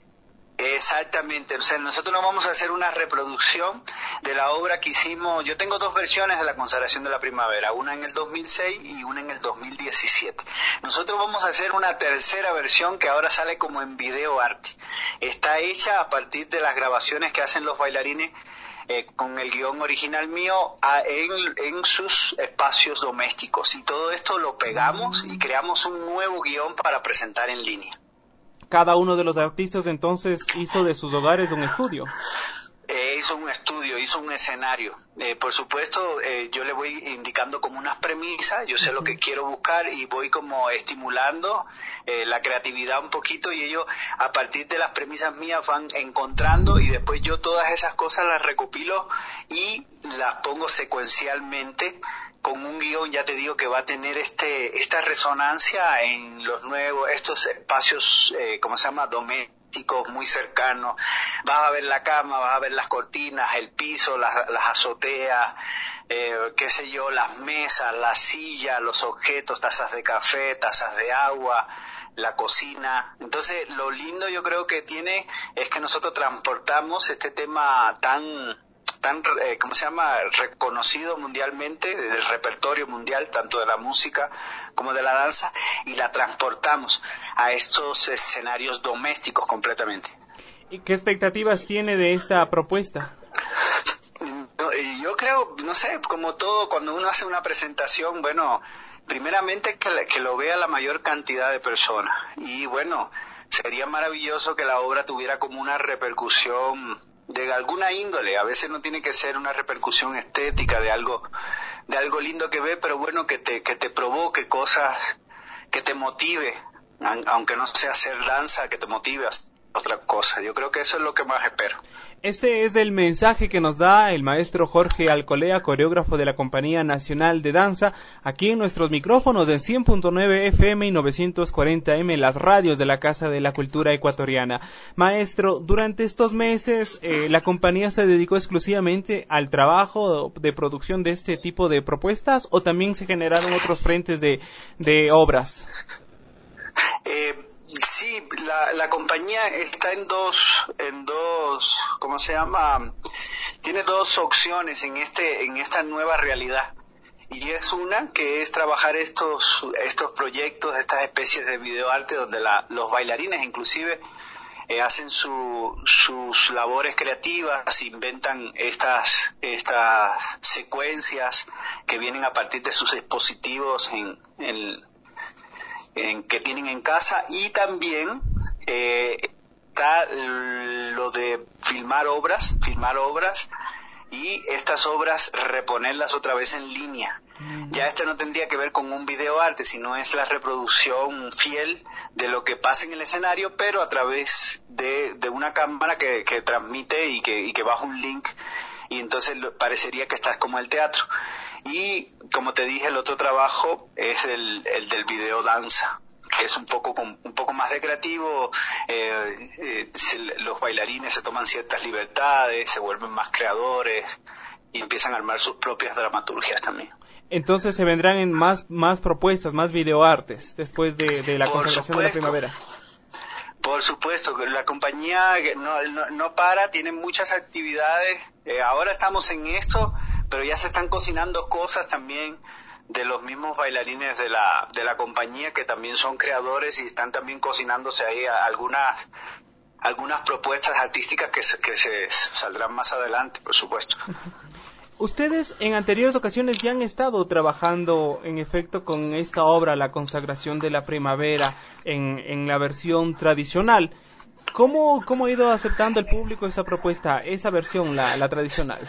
Exactamente, o sea, nosotros no vamos a hacer una reproducción de la obra que hicimos. Yo tengo 2 versiones de La Consagración de la Primavera, una en el 2006 y una en el 2017. Nosotros vamos a hacer una tercera versión que ahora sale como en video arte. Está hecha a partir de las grabaciones que hacen los bailarines con el guión original mío en sus espacios domésticos, y todo esto lo pegamos y creamos un nuevo guión para presentar en línea. Cada uno de los artistas entonces hizo de sus hogares un estudio. Hizo un estudio, hizo un escenario. Por supuesto, yo le voy indicando como unas premisas, yo sé lo que quiero buscar, y voy como estimulando la creatividad un poquito, y ellos a partir de las premisas mías van encontrando, y después yo todas esas cosas las recopilo y las pongo secuencialmente con un guión, ya te digo, que va a tener esta resonancia en estos espacios, ¿cómo se llama?, domésticos, muy cercanos. Vas a ver la cama, vas a ver las cortinas, el piso, las azoteas, qué sé yo, las mesas, las sillas, los objetos, tazas de café, tazas de agua, la cocina. Entonces, lo lindo yo creo que tiene es que nosotros transportamos este tema tan ¿cómo se llama?, reconocido mundialmente, del repertorio mundial, tanto de la música como de la danza, y la transportamos a estos escenarios domésticos completamente. ¿Y qué expectativas tiene de esta propuesta? Yo creo, no sé, como todo, cuando uno hace una presentación, bueno, primeramente que lo vea la mayor cantidad de personas, y bueno, sería maravilloso que la obra tuviera como una repercusión de alguna índole. A veces no tiene que ser una repercusión estética de algo lindo que ve, pero bueno, que te provoque cosas, que te motive, aunque no sea hacer danza, que te motive a hacer otra cosa. Yo creo que eso es lo que más espero. Ese es el mensaje que nos da el maestro Jorge Alcolea, coreógrafo de la Compañía Nacional de Danza, aquí en nuestros micrófonos de 100.9 FM y 940M, las radios de la Casa de la Cultura Ecuatoriana. Maestro, durante estos meses, ¿la compañía se dedicó exclusivamente al trabajo de producción de este tipo de propuestas, o también se generaron otros frentes de obras? Sí, la compañía está en dos, ¿cómo se llama?, tiene 2 opciones en esta nueva realidad, y es una que es trabajar estos proyectos, estas especies de videoarte donde los bailarines inclusive hacen sus labores creativas, inventan estas secuencias que vienen a partir de sus dispositivos que tienen en casa, y también está lo de filmar obras y estas obras reponerlas otra vez en línea. Ya esto no tendría que ver con un videoarte, sino es la reproducción fiel de lo que pasa en el escenario, pero a través de una cámara que transmite y que baja un link, y entonces parecería que estás como el teatro. Y como te dije, el otro trabajo es el del video danza, que es un poco más de creativo. Los bailarines se toman ciertas libertades, se vuelven más creadores y empiezan a armar sus propias dramaturgias también. Entonces se vendrán en más propuestas, más videoartes después de la consagración de la primavera. Por supuesto, la compañía no para, tiene muchas actividades. Ahora estamos en esto, pero ya se están cocinando cosas también de los mismos bailarines de la compañía, que también son creadores, y están también cocinándose ahí algunas propuestas artísticas que se saldrán más adelante, por supuesto. Ustedes en anteriores ocasiones ya han estado trabajando en efecto con esta obra, La consagración de la primavera, en la versión tradicional. ¿Cómo ha ido aceptando el público esa propuesta, esa versión, la tradicional?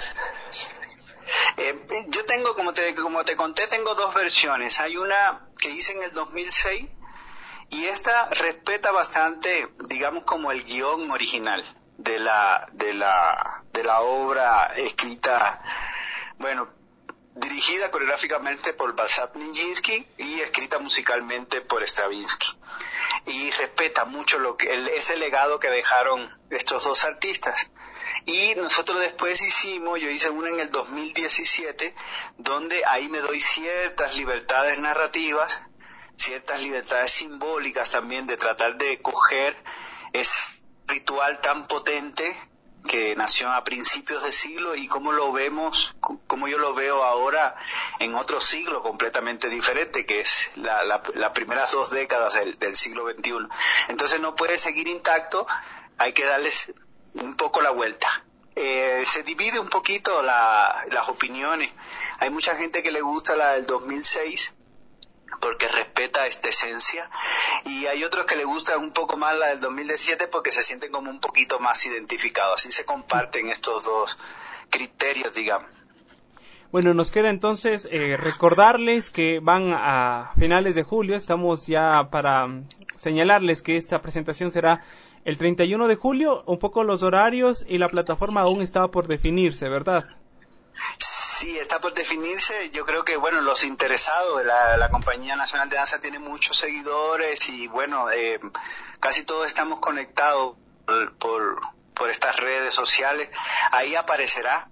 Yo tengo, como te conté, tengo dos versiones. Hay una que hice en el 2006 y esta respeta bastante, digamos, como el guión original de la obra escrita, bueno, dirigida coreográficamente por Balsam-Nijinsky y escrita musicalmente por Stravinsky. Y respeta mucho ese legado que dejaron estos dos artistas. Y nosotros después yo hice una en el 2017, donde ahí me doy ciertas libertades narrativas, ciertas libertades simbólicas también, de tratar de coger ese ritual tan potente que nació a principios de siglo y cómo lo vemos, como yo lo veo ahora en otro siglo completamente diferente, que es las primeras 2 décadas del siglo XXI. Entonces no puede seguir intacto, hay que darles un poco la vuelta. Se divide un poquito las opiniones. Hay mucha gente que le gusta la del 2006 porque respeta esta esencia, y hay otros que le gusta un poco más la del 2017 porque se sienten como un poquito más identificados. Así se comparten estos dos criterios, digamos. Bueno, nos queda entonces recordarles que van a finales de julio. Estamos ya para señalarles que esta presentación será el 31 de julio. Un poco los horarios y la plataforma aún está por definirse, ¿verdad? Sí, está por definirse. Yo creo que, bueno, los interesados de la Compañía Nacional de Danza tienen muchos seguidores y, bueno, casi todos estamos conectados por estas redes sociales. Ahí aparecerá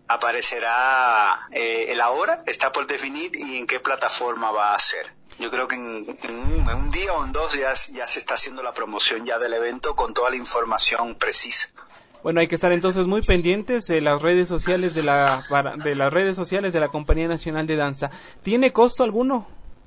la hora, está por definir, y en qué plataforma va a ser. Yo creo que en un día o en 2 ya se está haciendo la promoción ya del evento con toda la información precisa. Bueno, hay que estar entonces muy pendientes de las redes sociales de las redes sociales de la Compañía Nacional de Danza. ¿Tiene costo alguno?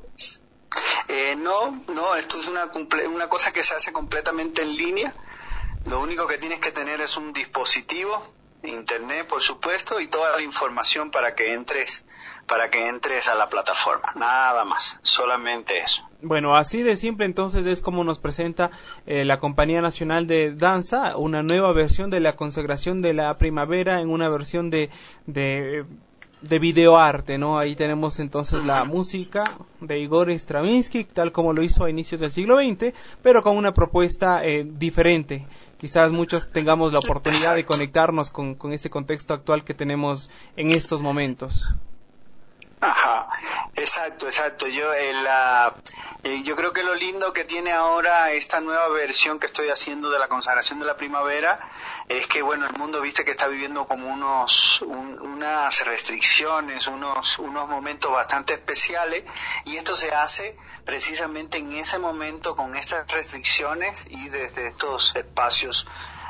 No, esto es una cosa que se hace completamente en línea. Lo único que tienes que tener es un dispositivo, internet, por supuesto, y toda la información para que entres a la plataforma. Nada más, solamente eso. Bueno, así de simple entonces es como nos presenta la Compañía Nacional de Danza, una nueva versión de la consagración de la primavera en una versión de videoarte, ¿no? Ahí tenemos entonces la música de Igor Stravinsky, tal como lo hizo a inicios del siglo XX, pero con una propuesta diferente. Quizás muchos tengamos la oportunidad de conectarnos con este contexto actual que tenemos en estos momentos. Ajá, exacto. Yo creo que lo lindo que tiene ahora esta nueva versión que estoy haciendo de la consagración de la primavera es que, bueno, el mundo, viste, que está viviendo como unas restricciones, unos momentos bastante especiales, y esto se hace precisamente en ese momento con estas restricciones y desde estos espacios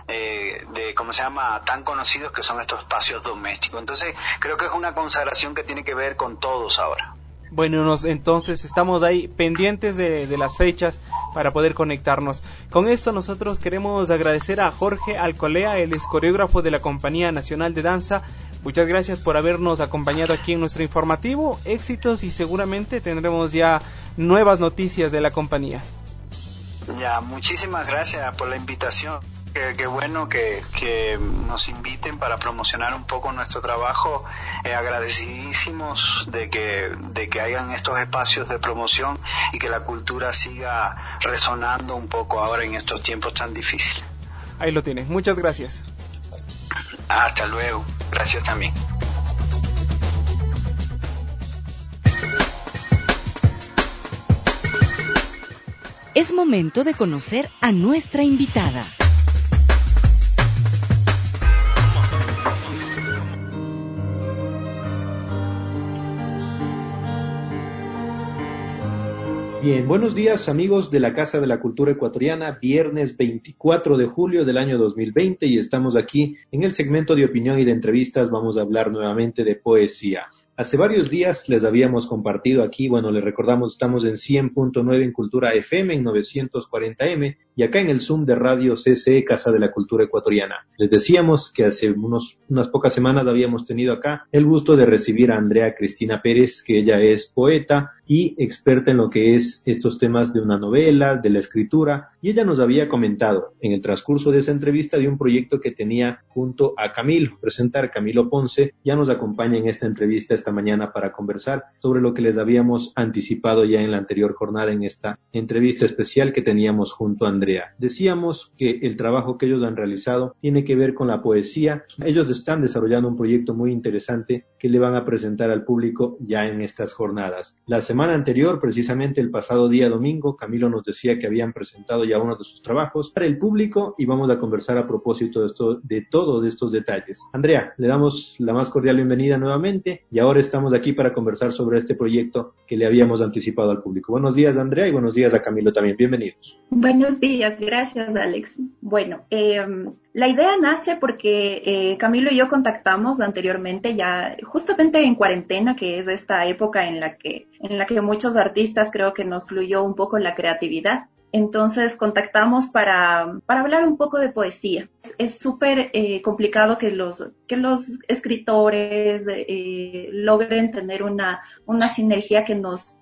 tan conocidos, que son estos espacios domésticos. Entonces creo que es una consagración que tiene que ver con todos ahora. Bueno, entonces estamos ahí pendientes de las fechas para poder conectarnos. Con esto nosotros queremos agradecer a Jorge Alcolea, el coreógrafo de la Compañía Nacional de Danza. Muchas gracias por habernos acompañado aquí en nuestro informativo. Éxitos, y seguramente tendremos ya nuevas noticias de la compañía. Ya, muchísimas gracias por la invitación. Qué bueno que nos inviten para promocionar un poco nuestro trabajo. Agradecidísimos de que hayan estos espacios de promoción y que la cultura siga resonando un poco ahora en estos tiempos tan difíciles. Ahí lo tienen. Muchas gracias. Hasta luego. Gracias también. Es momento de conocer a nuestra invitada. Bien, buenos días amigos de la Casa de la Cultura Ecuatoriana, viernes 24 de julio del año 2020, y estamos aquí en el segmento de opinión y de entrevistas. Vamos a hablar nuevamente de poesía. Hace varios días les habíamos compartido aquí, bueno, les recordamos, estamos en 100.9 en Cultura FM, en 940M, y acá en el Zoom de Radio CCE, Casa de la Cultura Ecuatoriana. Les decíamos que hace unas pocas semanas habíamos tenido acá el gusto de recibir a Andrea Cristina Pérez, que ella es poeta y experta en lo que es estos temas de una novela, de la escritura, y ella nos había comentado en el transcurso de esa entrevista de un proyecto que tenía junto a Camilo, presentar Camilo Ponce, ya nos acompaña en esta entrevista esta mañana para conversar sobre lo que les habíamos anticipado ya en la anterior jornada en esta entrevista especial que teníamos junto a Andrea. Decíamos que el trabajo que ellos han realizado tiene que ver con la poesía. Ellos están desarrollando un proyecto muy interesante que le van a presentar al público ya en estas jornadas. La semana anterior, precisamente el pasado día domingo, Camilo nos decía que habían presentado ya uno de sus trabajos para el público y vamos a conversar a propósito de todos estos detalles. Andrea, le damos la más cordial bienvenida nuevamente y ahora estamos aquí para conversar sobre este proyecto que le habíamos anticipado al público. Buenos días, Andrea, y buenos días a Camilo también. Bienvenidos. Buenos días, gracias, Alex. Bueno, la idea nace porque Camilo y yo contactamos anteriormente, ya justamente en cuarentena, que es esta época en la que muchos artistas creo que nos fluyó un poco la creatividad. Entonces contactamos para hablar un poco de poesía. Es súper complicado que los escritores logren tener una sinergia que nos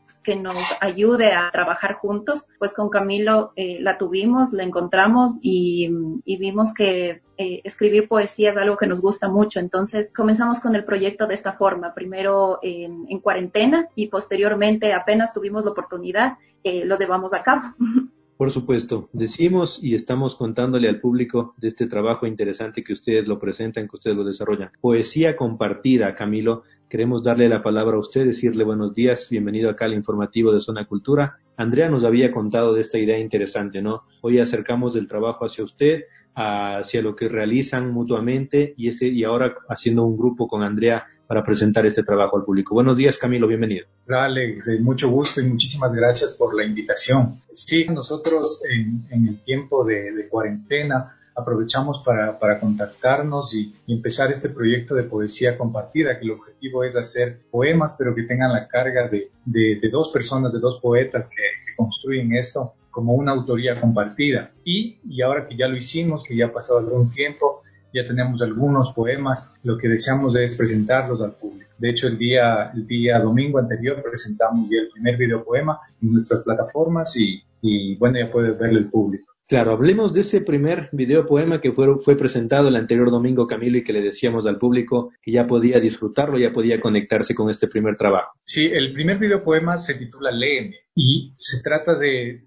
ayude a trabajar juntos. Pues con Camilo la tuvimos, la encontramos y vimos que escribir poesía es algo que nos gusta mucho. Entonces comenzamos con el proyecto de esta forma, primero en cuarentena y posteriormente apenas tuvimos la oportunidad, lo llevamos a cabo. Por supuesto, decimos y estamos contándole al público de este trabajo interesante que ustedes lo presentan, que ustedes lo desarrollan. Poesía compartida, Camilo. Queremos darle la palabra a usted, decirle buenos días, bienvenido acá al informativo de Zona Cultura. Andrea nos había contado de esta idea interesante, ¿no? Hoy acercamos el trabajo hacia usted, hacia lo que realizan mutuamente y ahora haciendo un grupo con Andrea para presentar este trabajo al público. Buenos días, Camilo, bienvenido. Alex, mucho gusto y muchísimas gracias por la invitación. Sí, nosotros en el tiempo de cuarentena aprovechamos para contactarnos y empezar este proyecto de poesía compartida, que el objetivo es hacer poemas, pero que tengan la carga de dos personas, de dos poetas que construyen esto como una autoría compartida. Y ahora que ya lo hicimos, que ya ha pasado algún tiempo, ya tenemos algunos poemas, lo que deseamos es presentarlos al público. De hecho, el día domingo anterior presentamos ya el primer videopoema en nuestras plataformas y bueno, ya puede verlo el público. Claro, hablemos de ese primer videopoema que fue presentado el anterior domingo, Camilo, y que le decíamos al público que ya podía disfrutarlo, ya podía conectarse con este primer trabajo. Sí, el primer videopoema se titula Léeme y se trata de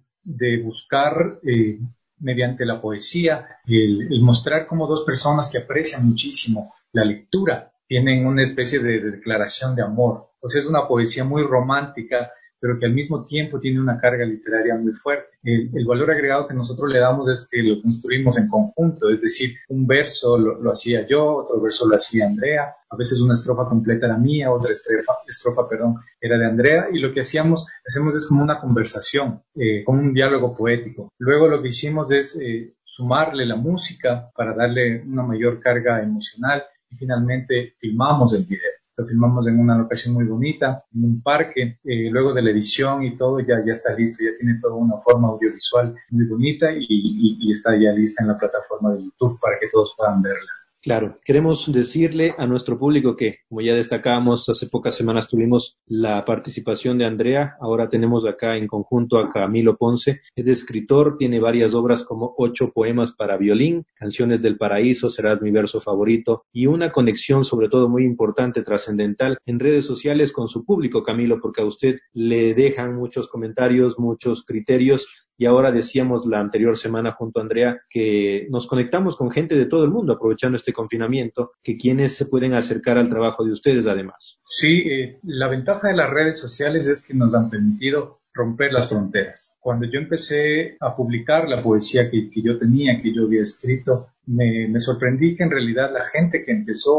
buscar mediante la poesía el mostrar cómo dos personas que aprecian muchísimo la lectura tienen una especie de declaración de amor. O sea, es una poesía muy romántica, pero que al mismo tiempo tiene una carga literaria muy fuerte. El valor agregado que nosotros le damos es que lo construimos en conjunto, es decir, un verso lo hacía yo, otro verso lo hacía Andrea, a veces una estrofa completa era mía, otra estrofa era de Andrea, y lo que hacemos es como una conversación, como un diálogo poético. Luego lo que hicimos es sumarle la música para darle una mayor carga emocional y finalmente filmamos el video. Lo filmamos en una locación muy bonita, en un parque. Luego de la edición y todo ya está listo, ya tiene toda una forma audiovisual muy bonita y está ya lista en la plataforma de YouTube para que todos puedan verla. Claro, queremos decirle a nuestro público que, como ya destacábamos, hace pocas semanas tuvimos la participación de Andrea, ahora tenemos acá en conjunto a Camilo Ponce, es escritor, tiene varias obras como 8 poemas para violín, Canciones del Paraíso, Serás mi verso favorito, y una conexión sobre todo muy importante, trascendental, en redes sociales con su público, Camilo, porque a usted le dejan muchos comentarios, muchos criterios, y ahora decíamos la anterior semana junto a Andrea que nos conectamos con gente de todo el mundo aprovechando este confinamiento, que quienes se pueden acercar al trabajo de ustedes además. Sí, la ventaja de las redes sociales es que nos han permitido romper las fronteras. Cuando yo empecé a publicar la poesía que yo tenía, que yo había escrito, me sorprendí que en realidad la gente que empezó a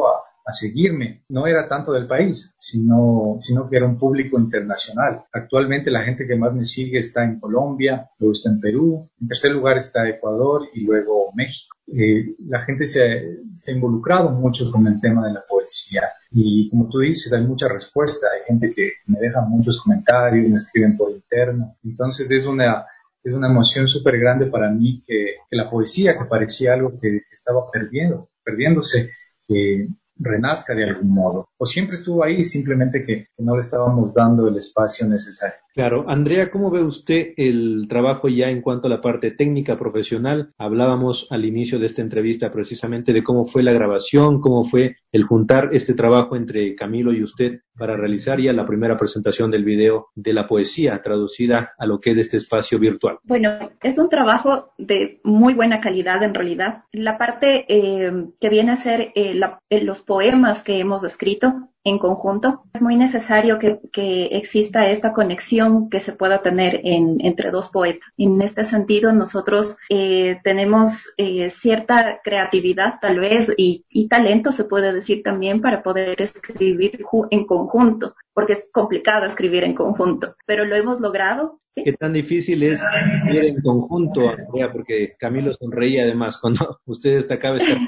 a seguirme no era tanto del país, sino que era un público internacional. Actualmente la gente que más me sigue está en Colombia, luego está en Perú, en tercer lugar está Ecuador y luego México. La gente se ha involucrado mucho con el tema de la poesía y como tú dices, hay mucha respuesta, hay gente que me deja muchos comentarios, me escriben por interno, entonces es una emoción súper grande para mí que la poesía, que parecía algo que estaba perdiéndose, renazca de algún modo. O siempre estuvo ahí, simplemente que no le estábamos dando el espacio necesario. Claro. Andrea, ¿cómo ve usted el trabajo ya en cuanto a la parte técnica profesional? Hablábamos al inicio de esta entrevista precisamente de cómo fue la grabación, cómo fue el juntar este trabajo entre Camilo y usted para realizar ya la primera presentación del video de la poesía traducida a lo que es este espacio virtual. Bueno, es un trabajo de muy buena calidad en realidad. La parte que viene a ser los poemas que hemos escrito en conjunto, es muy necesario que exista esta conexión que se pueda tener entre dos poetas. En este sentido, nosotros tenemos cierta creatividad tal vez y talento, se puede decir también, para poder escribir en conjunto, porque es complicado escribir en conjunto, pero lo hemos logrado. ¿Sí? ¿Qué tan difícil es escribir en conjunto, Andrea? Porque Camilo sonreía además cuando usted destacaba esta...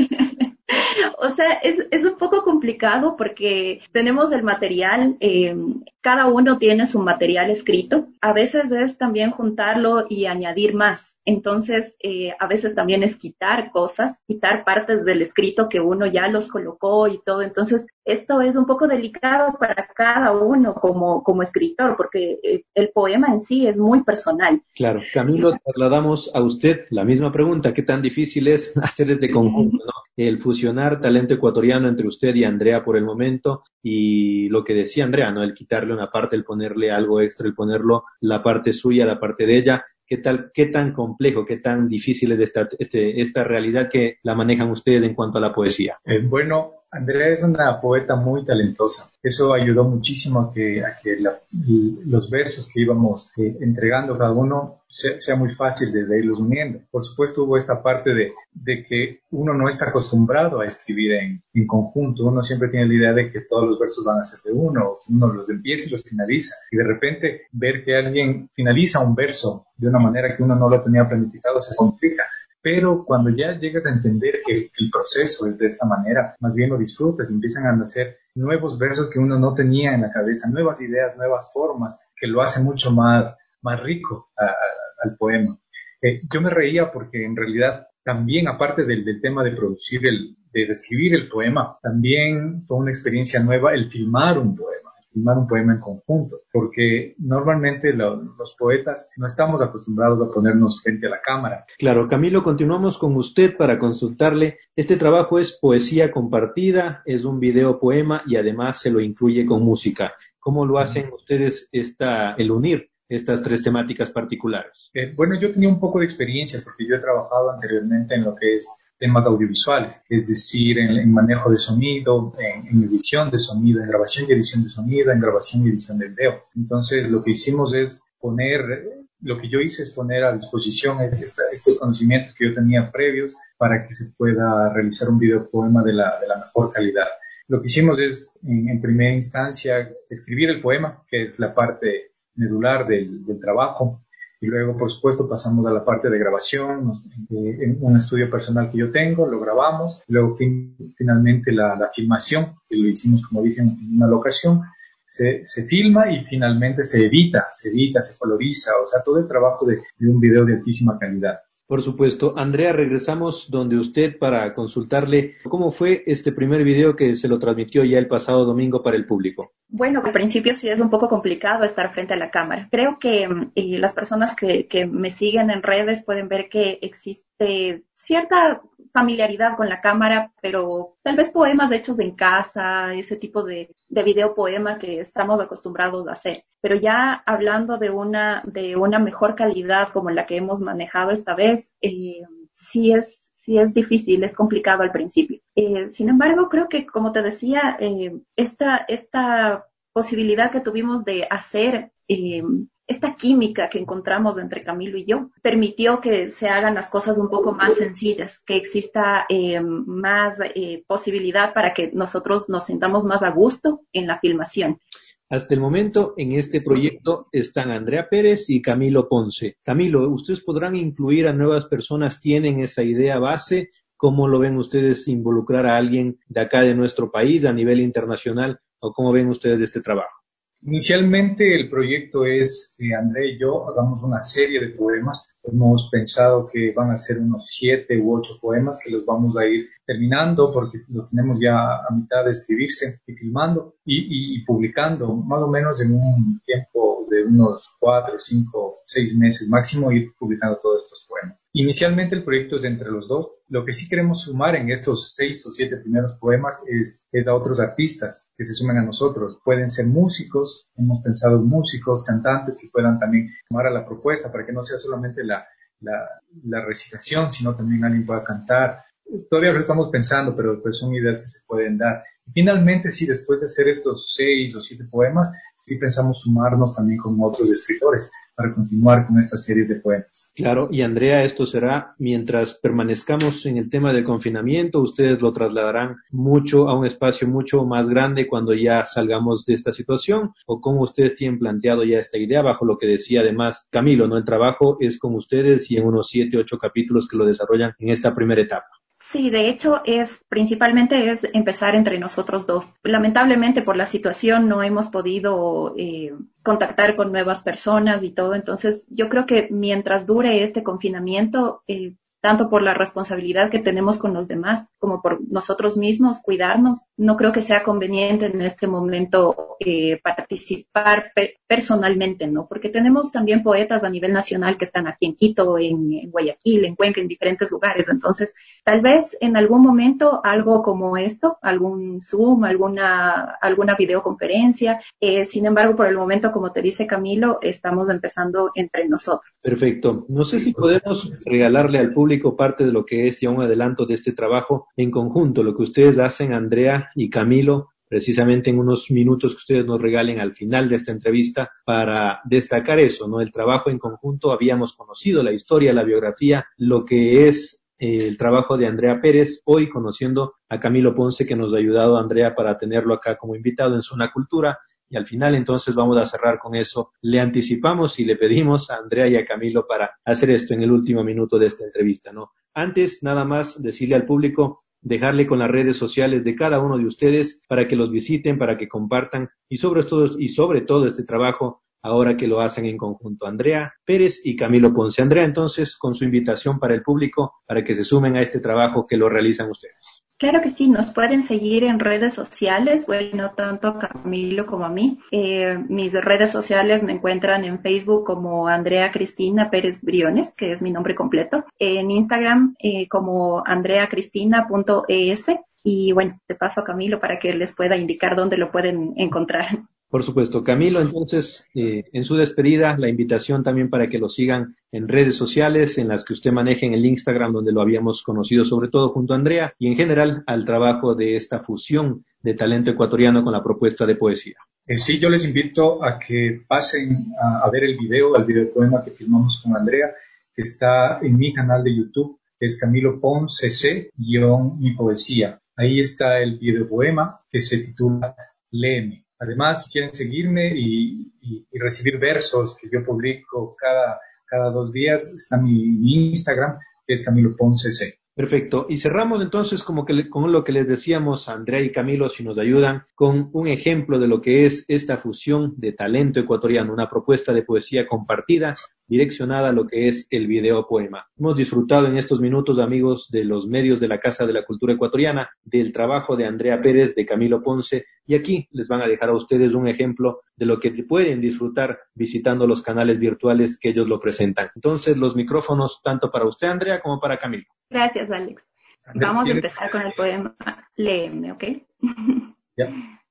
O sea, es un poco complicado porque tenemos el material, cada uno tiene su material escrito. A veces es también juntarlo y añadir más. Entonces, a veces también es quitar cosas, quitar partes del escrito que uno ya los colocó y todo. Entonces, esto es un poco delicado para cada uno como escritor, porque el poema en sí es muy personal. Claro. Camilo, trasladamos a usted la misma pregunta. ¿Qué tan difícil es hacer este conjunto, ¿no? El fusionar talento ecuatoriano entre usted y Andrea por el momento y lo que decía Andrea, ¿no? El quitarle una parte, el ponerle algo extra, el ponerlo la parte suya, la parte de ella. ¿Qué tan complejo, qué tan difícil es esta realidad que la manejan ustedes en cuanto a la poesía? Bueno, Andrea es una poeta muy talentosa. Eso ayudó muchísimo a que los versos que íbamos entregando cada uno sea muy fácil de irlos uniendo. Por supuesto hubo esta parte de que uno no está acostumbrado a escribir en conjunto. Uno siempre tiene la idea de que todos los versos van a ser de uno los empieza y los finaliza. Y de repente ver que alguien finaliza un verso de una manera que uno no lo tenía planificado se complica. Pero cuando ya llegas a entender que el proceso es de esta manera, más bien lo disfrutas, empiezan a nacer nuevos versos que uno no tenía en la cabeza, nuevas ideas, nuevas formas, que lo hace mucho más rico al poema. Yo me reía porque en realidad también, aparte del tema de de escribir el poema, también fue una experiencia nueva el filmar un poema en conjunto, porque normalmente los poetas no estamos acostumbrados a ponernos frente a la cámara. Claro, Camilo, continuamos con usted para consultarle. Este trabajo es poesía compartida, es un video poema y además se lo incluye con música. ¿Cómo lo hacen ustedes el unir estas tres temáticas particulares? Bueno, yo tenía un poco de experiencia porque yo he trabajado anteriormente en lo que es temas audiovisuales, es decir, en manejo de sonido, en edición de sonido, en grabación y edición de sonido, en grabación y edición de video. Entonces, lo que yo hice es poner a disposición estos conocimientos que yo tenía previos para que se pueda realizar un videopoema de la mejor calidad. Lo que hicimos es, en primera instancia, escribir el poema, que es la parte medular del trabajo. Y luego, por supuesto, pasamos a la parte de grabación, en un estudio personal que yo tengo, lo grabamos. Luego, finalmente, la filmación, que lo hicimos, como dije, en una locación, se filma y finalmente se edita, se coloriza, o sea, todo el trabajo de un video de altísima calidad. Por supuesto. Andrea, regresamos donde usted para consultarle cómo fue este primer video que se lo transmitió ya el pasado domingo para el público. Bueno, al principio sí es un poco complicado estar frente a la cámara. Creo que las personas que me siguen en redes pueden ver que existe cierta familiaridad con la cámara, pero tal vez poemas hechos en casa, ese tipo de video poema que estamos acostumbrados a hacer. Pero ya hablando de una mejor calidad como la que hemos manejado esta vez, sí es difícil, es complicado al principio. Sin embargo, creo que, como te decía, esta posibilidad que tuvimos de hacer esta química que encontramos entre Camilo y yo permitió que se hagan las cosas un poco más sencillas, que exista más posibilidad para que nosotros nos sintamos más a gusto en la filmación. Hasta el momento, en este proyecto están Andrea Pérez y Camilo Ponce. Camilo, ¿ustedes podrán incluir a nuevas personas? ¿Tienen esa idea base? ¿Cómo lo ven ustedes involucrar a alguien de acá de nuestro país a nivel internacional? ¿O cómo ven ustedes este trabajo? Inicialmente el proyecto es que André y yo hagamos una serie de poemas. Hemos pensado que van a ser unos 7 u 8 poemas que los vamos a ir terminando porque los tenemos ya a mitad de escribirse y filmando y publicando más o menos en un tiempo de unos 4, 5, 6 meses máximo ir publicando todos estos poemas. Inicialmente el proyecto es entre los dos. Lo que sí queremos sumar en estos 6 o 7 primeros poemas es a otros artistas que se sumen a nosotros. Pueden ser músicos, hemos pensado en músicos, cantantes que puedan también sumar a la propuesta para que no sea solamente la recitación, sino también alguien pueda cantar. Todavía lo estamos pensando, pero pues son ideas que se pueden dar. Y finalmente, sí, después de hacer estos 6 o 7 poemas, sí pensamos sumarnos también con otros escritores para continuar con esta serie de poemas. Claro, y Andrea, esto será mientras permanezcamos en el tema del confinamiento, ustedes lo trasladarán mucho a un espacio mucho más grande cuando ya salgamos de esta situación, o cómo ustedes tienen planteado ya esta idea, bajo lo que decía además Camilo, ¿no? El trabajo es con ustedes y en unos 7, 8 capítulos que lo desarrollan en esta primera etapa. Sí, de hecho principalmente es empezar entre nosotros dos. Lamentablemente por la situación no hemos podido contactar con nuevas personas y todo, entonces yo creo que mientras dure este confinamiento, tanto por la responsabilidad que tenemos con los demás como por nosotros mismos, cuidarnos, no creo que sea conveniente en este momento participar personalmente, ¿no? Porque tenemos también poetas a nivel nacional que están aquí en Quito, en Guayaquil, en Cuenca, en diferentes lugares. Entonces, tal vez en algún momento algo como esto, algún Zoom, alguna videoconferencia. Sin embargo, por el momento, como te dice Camilo, estamos empezando entre nosotros. Perfecto. No sé si podemos regalarle al público parte de lo que es ya un adelanto de este trabajo en conjunto, lo que ustedes hacen, Andrea y Camilo, precisamente en unos minutos que ustedes nos regalen al final de esta entrevista para destacar eso, ¿no? El trabajo en conjunto, habíamos conocido la historia, la biografía, lo que es el trabajo de Andrea Pérez, hoy conociendo a Camilo Ponce, que nos ha ayudado, Andrea, para tenerlo acá como invitado en Zona Cultura. Y al final entonces vamos a cerrar con eso. Le anticipamos y le pedimos a Andrea y a Camilo para hacer esto en el último minuto de esta entrevista, ¿no? Antes, nada más decirle al público, dejarle con las redes sociales de cada uno de ustedes para que los visiten, para que compartan y sobre todo este trabajo ahora que lo hacen en conjunto, Andrea Pérez y Camilo Ponce. Andrea, entonces, con su invitación para el público para que se sumen a este trabajo que lo realizan ustedes. Claro que sí, nos pueden seguir en redes sociales, bueno, tanto a Camilo como a mí. Mis redes sociales me encuentran en Facebook como Andrea Cristina Pérez Briones, que es mi nombre completo, en Instagram como andreacristina.es y bueno, te paso a Camilo para que les pueda indicar dónde lo pueden encontrar. Por supuesto, Camilo, entonces, en su despedida, la invitación también para que lo sigan en redes sociales, en las que usted maneje en el Instagram, donde lo habíamos conocido, sobre todo junto a Andrea, y en general al trabajo de esta fusión de talento ecuatoriano con la propuesta de poesía. Sí, yo les invito a que pasen a ver el videopoema que filmamos con Andrea, que está en mi canal de YouTube, que es Camilo Ponce C-Mi Poesía. Ahí está el videopoema que se titula Léeme. Además, si quieren seguirme y recibir versos que yo publico cada 2 días, está mi Instagram, que es Camilo Ponce C. Perfecto. Y cerramos entonces con lo que les decíamos a Andrea y Camilo, si nos ayudan, con un ejemplo de lo que es esta fusión de talento ecuatoriano, una propuesta de poesía compartida, direccionada a lo que es el videopoema. Hemos disfrutado en estos minutos, amigos, de los medios de la Casa de la Cultura Ecuatoriana, del trabajo de Andrea Pérez, de Camilo Ponce, y aquí les van a dejar a ustedes un ejemplo de lo que pueden disfrutar visitando los canales virtuales que ellos lo presentan. Entonces, los micrófonos tanto para usted, Andrea, como para Camilo. Gracias, Alex. Vamos a empezar con el poema Léeme, ¿ok? Ya.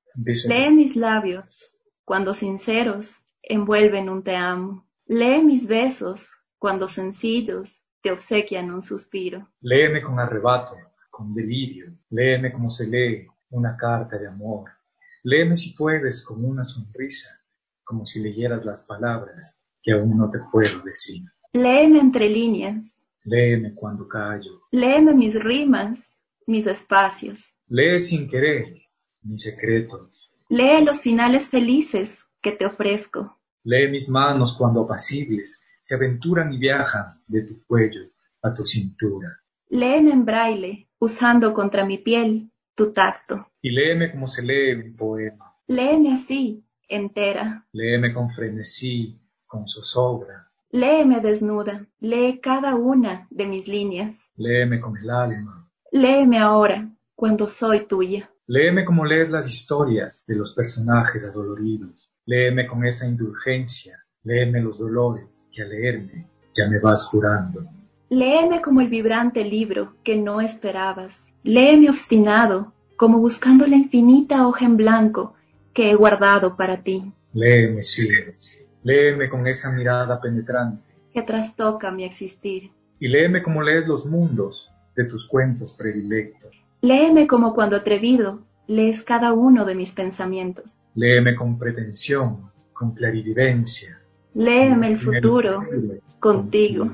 Lee mis labios, cuando sinceros, envuelven un te amo. Lee mis besos, cuando sencillos, te obsequian un suspiro. Léeme con arrebato, con delirio. Léeme como se lee una carta de amor. Léeme si puedes con una sonrisa, como si leyeras las palabras que aún no te puedo decir. Léeme entre líneas. Léeme cuando callo. Léeme mis rimas, mis espacios. Lee sin querer mis secretos. Lee los finales felices que te ofrezco. Lee mis manos cuando apacibles se aventuran y viajan de tu cuello a tu cintura. Léeme en braille, usando contra mi piel tu tacto. Y léeme como se lee un poema. Léeme así, entera. Léeme con frenesí, con zozobra. Léeme desnuda, lee cada una de mis líneas. Léeme con el alma. Léeme ahora, cuando soy tuya. Léeme como lees las historias de los personajes adoloridos. Léeme con esa indulgencia. Léeme los dolores que al leerme ya me vas jurando. Léeme como el vibrante libro que no esperabas. Léeme obstinado, como buscando la infinita hoja en blanco que he guardado para ti. Léeme, sí. Léeme con esa mirada penetrante. Que trastoca mi existir. Y léeme como lees los mundos de tus cuentos predilectos. Léeme como cuando atrevido lees cada uno de mis pensamientos. Léeme con pretensión, con clarividencia. Léeme el futuro contigo.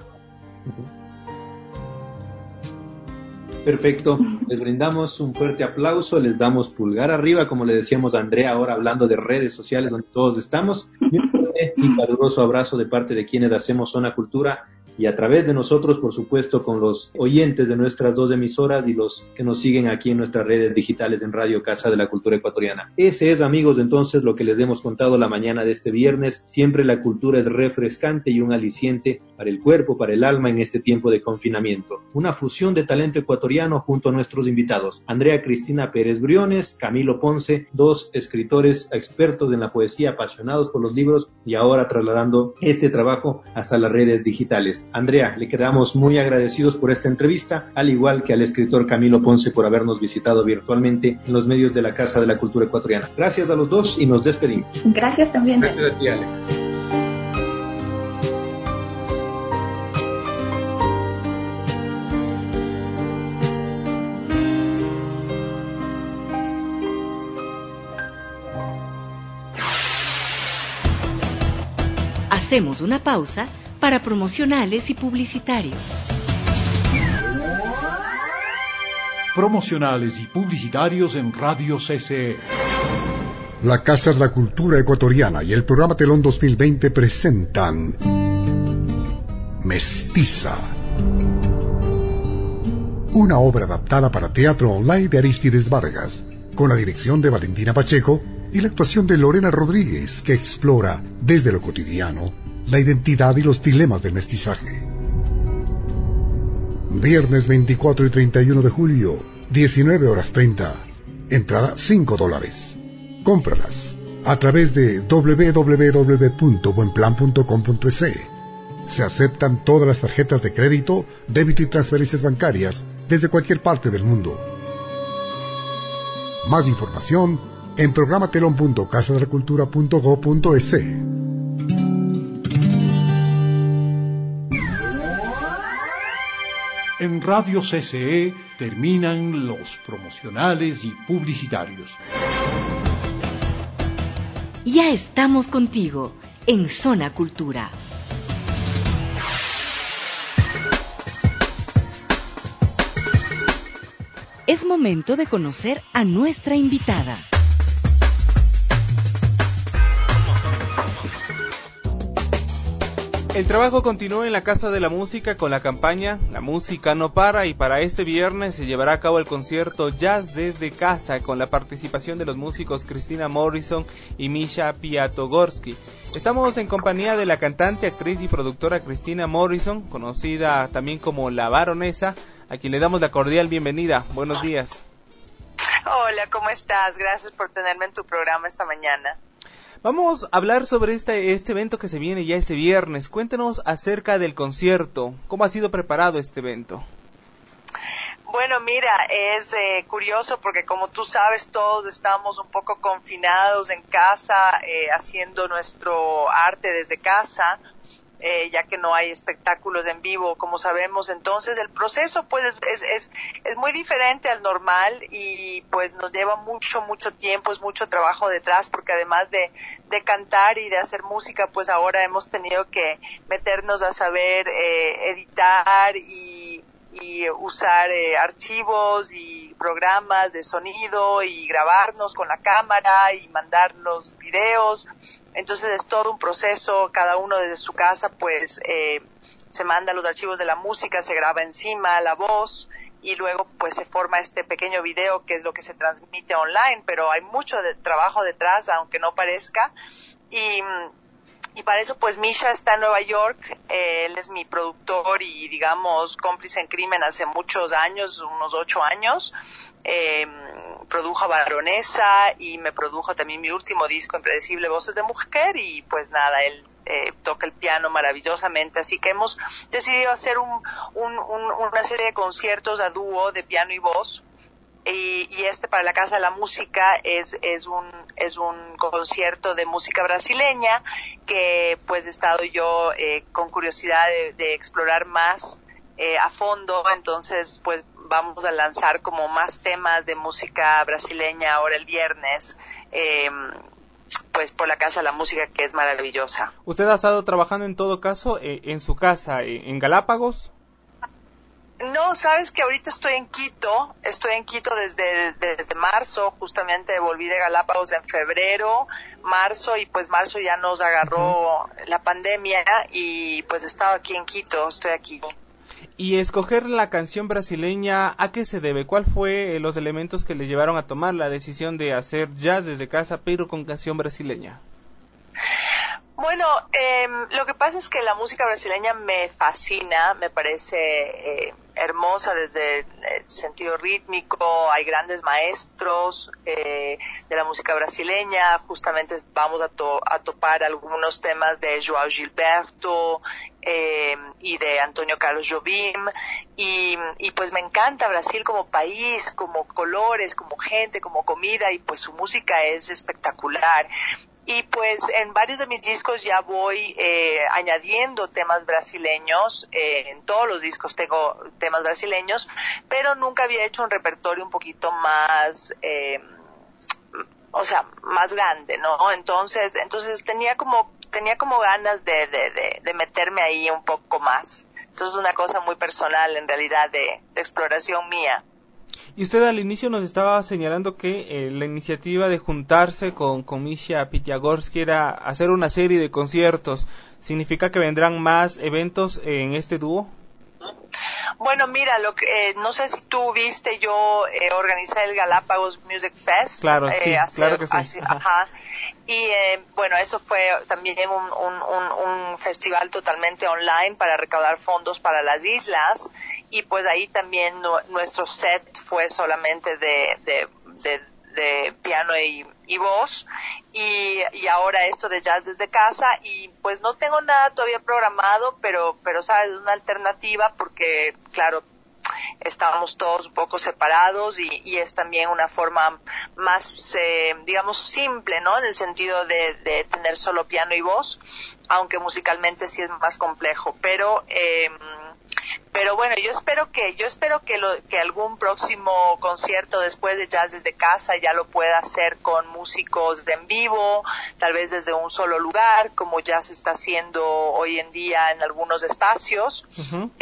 Perfecto, les brindamos un fuerte aplauso, les damos pulgar arriba, como le decíamos a Andrea, ahora hablando de redes sociales donde todos estamos, y un fuerte y caluroso abrazo de parte de quienes hacemos Zona Cultura, y a través de nosotros, por supuesto, con los oyentes de nuestras dos emisoras y los que nos siguen aquí en nuestras redes digitales en Radio Casa de la Cultura Ecuatoriana. Ese es, amigos, entonces lo que les hemos contado la mañana de este viernes. Siempre la cultura es refrescante y un aliciente para el cuerpo, para el alma en este tiempo de confinamiento. Una fusión de talento ecuatoriano junto a nuestros invitados, Andrea Cristina Pérez Briones, Camilo Ponce, dos escritores expertos en la poesía, apasionados por los libros y ahora trasladando este trabajo hasta las redes digitales. Andrea, le quedamos muy agradecidos por esta entrevista, al igual que al escritor Camilo Ponce por habernos visitado virtualmente en los medios de la Casa de la Cultura Ecuatoriana. Gracias a los dos y nos despedimos. Gracias también. Gracias a ti, Alex. Hacemos una pausa para promocionales y publicitarios. Promocionales y publicitarios en Radio CCE. La Casa de la Cultura Ecuatoriana y el programa Telón 2020 presentan Mestiza, una obra adaptada para teatro online de Arístides Vargas, con la dirección de Valentina Pacheco y la actuación de Lorena Rodríguez, que explora desde lo cotidiano la identidad y los dilemas del mestizaje. Viernes 24 y 31 de julio, 19:30. Entrada $5. Cómpralas a través de www.buenplan.com.es. Se aceptan todas las tarjetas de crédito, débito y transferencias bancarias desde cualquier parte del mundo. Más información en programatelon.casadelacultura.go.es. En Radio CCE terminan los promocionales y publicitarios. Ya estamos contigo en Zona Cultura. Es momento de conocer a nuestra invitada. El trabajo continúa en la Casa de la Música con la campaña La Música No Para, y para este viernes se llevará a cabo el concierto Jazz desde Casa con la participación de los músicos Cristina Morrison y Misha Piatogorsky. Estamos en compañía de la cantante, actriz y productora Cristina Morrison, conocida también como La Baronesa, a quien le damos la cordial bienvenida. Buenos días. Hola, ¿cómo estás? Gracias por tenerme en tu programa esta mañana. Vamos a hablar sobre este evento que se viene ya este viernes. Cuéntanos acerca del concierto. ¿Cómo ha sido preparado este evento? Bueno, mira, es curioso porque como tú sabes, todos estamos un poco confinados en casa, haciendo nuestro arte desde casa. ya que no hay espectáculos en vivo, como sabemos. Entonces el proceso pues es muy diferente al normal y pues nos lleva mucho tiempo, es mucho trabajo detrás, porque además de cantar y de hacer música, pues ahora hemos tenido que meternos a saber editar y usar archivos y programas de sonido y grabarnos con la cámara y mandar los videos. Entonces es todo un proceso, cada uno desde su casa pues se manda los archivos de la música, se graba encima la voz y luego pues se forma este pequeño video que es lo que se transmite online, pero hay mucho trabajo detrás, aunque no parezca. Y para eso pues Misha está en Nueva York, él es mi productor y digamos cómplice en crimen hace muchos años, unos 8 años. Produjo a Baronesa y me produjo también mi último disco, Impredecible Voces de Mujer, y pues nada, él toca el piano maravillosamente, así que hemos decidido hacer una serie de conciertos a dúo de piano y voz. Y este para la Casa de la Música es un concierto de música brasileña que pues he estado yo con curiosidad de explorar más a fondo. Entonces pues vamos a lanzar como más temas de música brasileña ahora el viernes, pues por la Casa de la Música, que es maravillosa. ¿Usted ha estado trabajando en todo caso en su casa, en Galápagos? No, sabes que ahorita estoy en Quito desde marzo, justamente volví de Galápagos en febrero, marzo, y pues marzo ya nos agarró la pandemia y pues he estado aquí en Quito, estoy aquí. Y escoger la canción brasileña, ¿a qué se debe? ¿Cuál fue los elementos que le llevaron a tomar la decisión de hacer jazz desde casa, pero con canción brasileña? Bueno, lo que pasa es que la música brasileña me fascina, me parece hermosa desde el sentido rítmico. Hay grandes maestros de la música brasileña, justamente vamos a topar algunos temas de João Gilberto y de Antonio Carlos Jobim, y pues me encanta Brasil como país, como colores, como gente, como comida, y pues su música es espectacular. Y pues en varios de mis discos ya voy añadiendo temas brasileños, en todos los discos tengo temas brasileños, pero nunca había hecho un repertorio un poquito más, más grande, ¿no? Entonces tenía como ganas de meterme ahí un poco más. Entonces es una cosa muy personal en realidad de exploración mía. Y usted al inicio nos estaba señalando que la iniciativa de juntarse con Misha Pitiagorsky era hacer una serie de conciertos. ¿Significa que vendrán más eventos en este dúo? Bueno, mira, no sé si tú viste, yo organizé el Galápagos Music Fest. Claro, sí, claro que sí. Ajá. Y bueno, eso fue también un festival totalmente online para recaudar fondos para las islas, y pues ahí también nuestro set fue solamente de piano y voz, y ahora esto de jazz desde casa, y pues no tengo nada todavía programado, pero sabes, una alternativa, porque claro, estábamos todos un poco separados y es también una forma más, digamos, simple, ¿no? En el sentido de tener solo piano y voz, aunque musicalmente sí es más complejo, pero bueno, yo espero que algún próximo concierto después de jazz desde casa ya lo pueda hacer con músicos en vivo, tal vez desde un solo lugar, como ya se está haciendo hoy en día en algunos espacios. Uh-huh.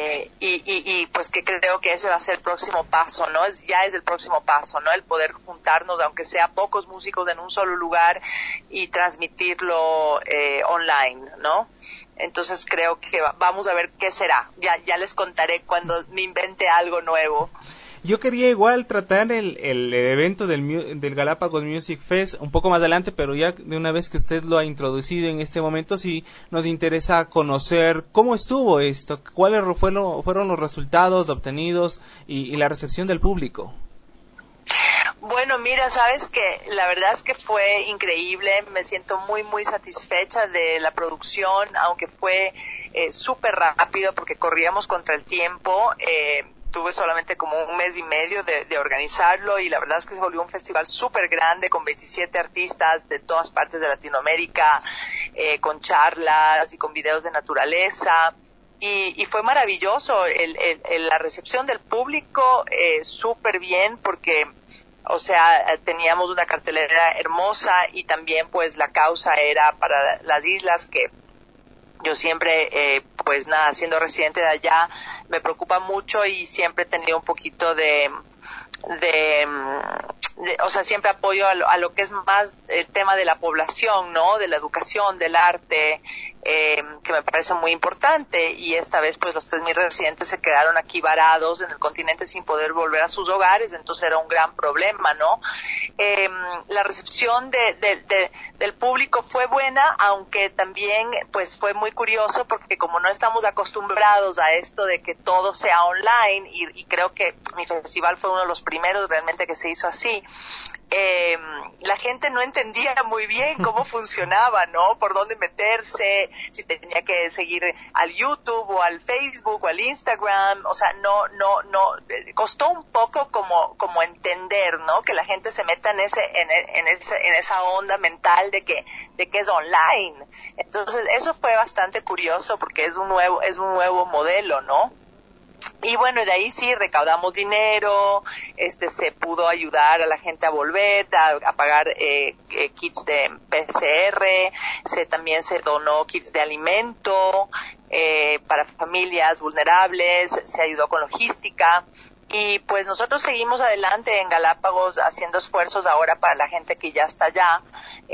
Y pues que creo que ese va a ser el próximo paso, ¿no? Ya es el próximo paso, ¿no? El poder juntarnos, aunque sea pocos músicos en un solo lugar, y transmitirlo online, ¿no? Entonces creo que vamos a ver qué será. Ya les contaré cuando me invente algo nuevo. Yo quería igual tratar el evento del Galápagos Music Fest un poco más adelante, pero ya de una vez que usted lo ha introducido en este momento, sí nos interesa conocer cómo estuvo esto, cuáles fueron los resultados obtenidos y la recepción del público. Bueno, mira, sabes que la verdad es que fue increíble, me siento muy muy satisfecha de la producción, aunque fue súper rápido porque corríamos contra el tiempo, tuve solamente como un mes y medio de organizarlo, y la verdad es que se volvió un festival súper grande con 27 artistas de todas partes de Latinoamérica, con charlas y con videos de naturaleza. Y fue maravilloso la recepción del público, súper bien, porque, o sea, teníamos una cartelera hermosa, y también pues la causa era para las islas, que yo siempre, pues nada, siendo residente de allá, me preocupa mucho, y siempre he tenido un poquito o sea, siempre apoyo a lo que es más el tema de la población, ¿no? De la educación, del arte, que me parece muy importante. Y esta vez pues los 3,000 residentes se quedaron aquí varados en el continente sin poder volver a sus hogares, entonces era un gran problema, ¿no? La recepción del público fue buena, aunque también pues fue muy curioso, porque como no estamos acostumbrados a esto de que todo sea online, y creo que mi festival fue uno de los primeros realmente que se hizo así, la gente no entendía muy bien cómo funcionaba, ¿no? Por dónde meterse, si tenía que seguir al YouTube o al Facebook o al Instagram, o sea, no, costó un poco como entender, ¿no? Que la gente se meta en esa onda mental de que es online. Entonces, eso fue bastante curioso, porque es un nuevo modelo, ¿no? Y bueno, de ahí sí recaudamos dinero, se pudo ayudar a la gente a volver, a pagar kits de PCR, también se donó kits de alimento para familias vulnerables, se ayudó con logística. Y pues nosotros seguimos adelante en Galápagos haciendo esfuerzos ahora para la gente que ya está allá,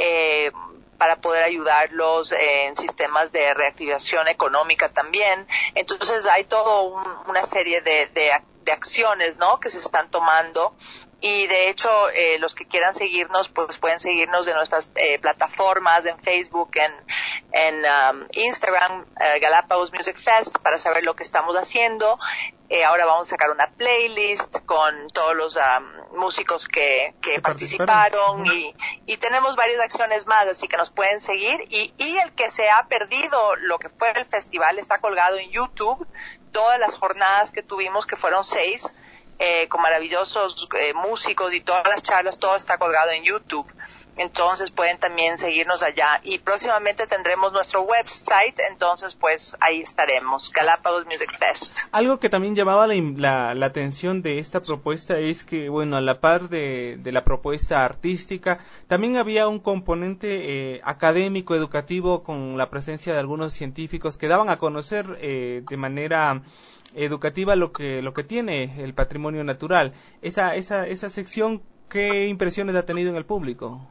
para poder ayudarlos en sistemas de reactivación económica también. Entonces hay todo una serie de acciones, ¿no?, que se están tomando. Y de hecho, los que quieran seguirnos, pues pueden seguirnos en nuestras plataformas, en Facebook, en Instagram, Galápagos Music Fest, para saber lo que estamos haciendo. Ahora vamos a sacar una playlist con todos los músicos que participaron, y tenemos varias acciones más, así que nos pueden seguir. Y el que se ha perdido lo que fue el festival está colgado en YouTube. Todas las jornadas que tuvimos, que fueron 6, con maravillosos músicos y todas las charlas, todo está colgado en YouTube. Entonces pueden también seguirnos allá, y próximamente tendremos nuestro website, entonces pues ahí estaremos, Galápagos Music Fest. Algo que también llamaba la atención de esta propuesta es que, bueno, a la par de la propuesta artística, también había un componente académico, educativo, con la presencia de algunos científicos que daban a conocer de manera educativa lo que tiene el patrimonio natural. Esa sección, ¿qué impresiones ha tenido en el público?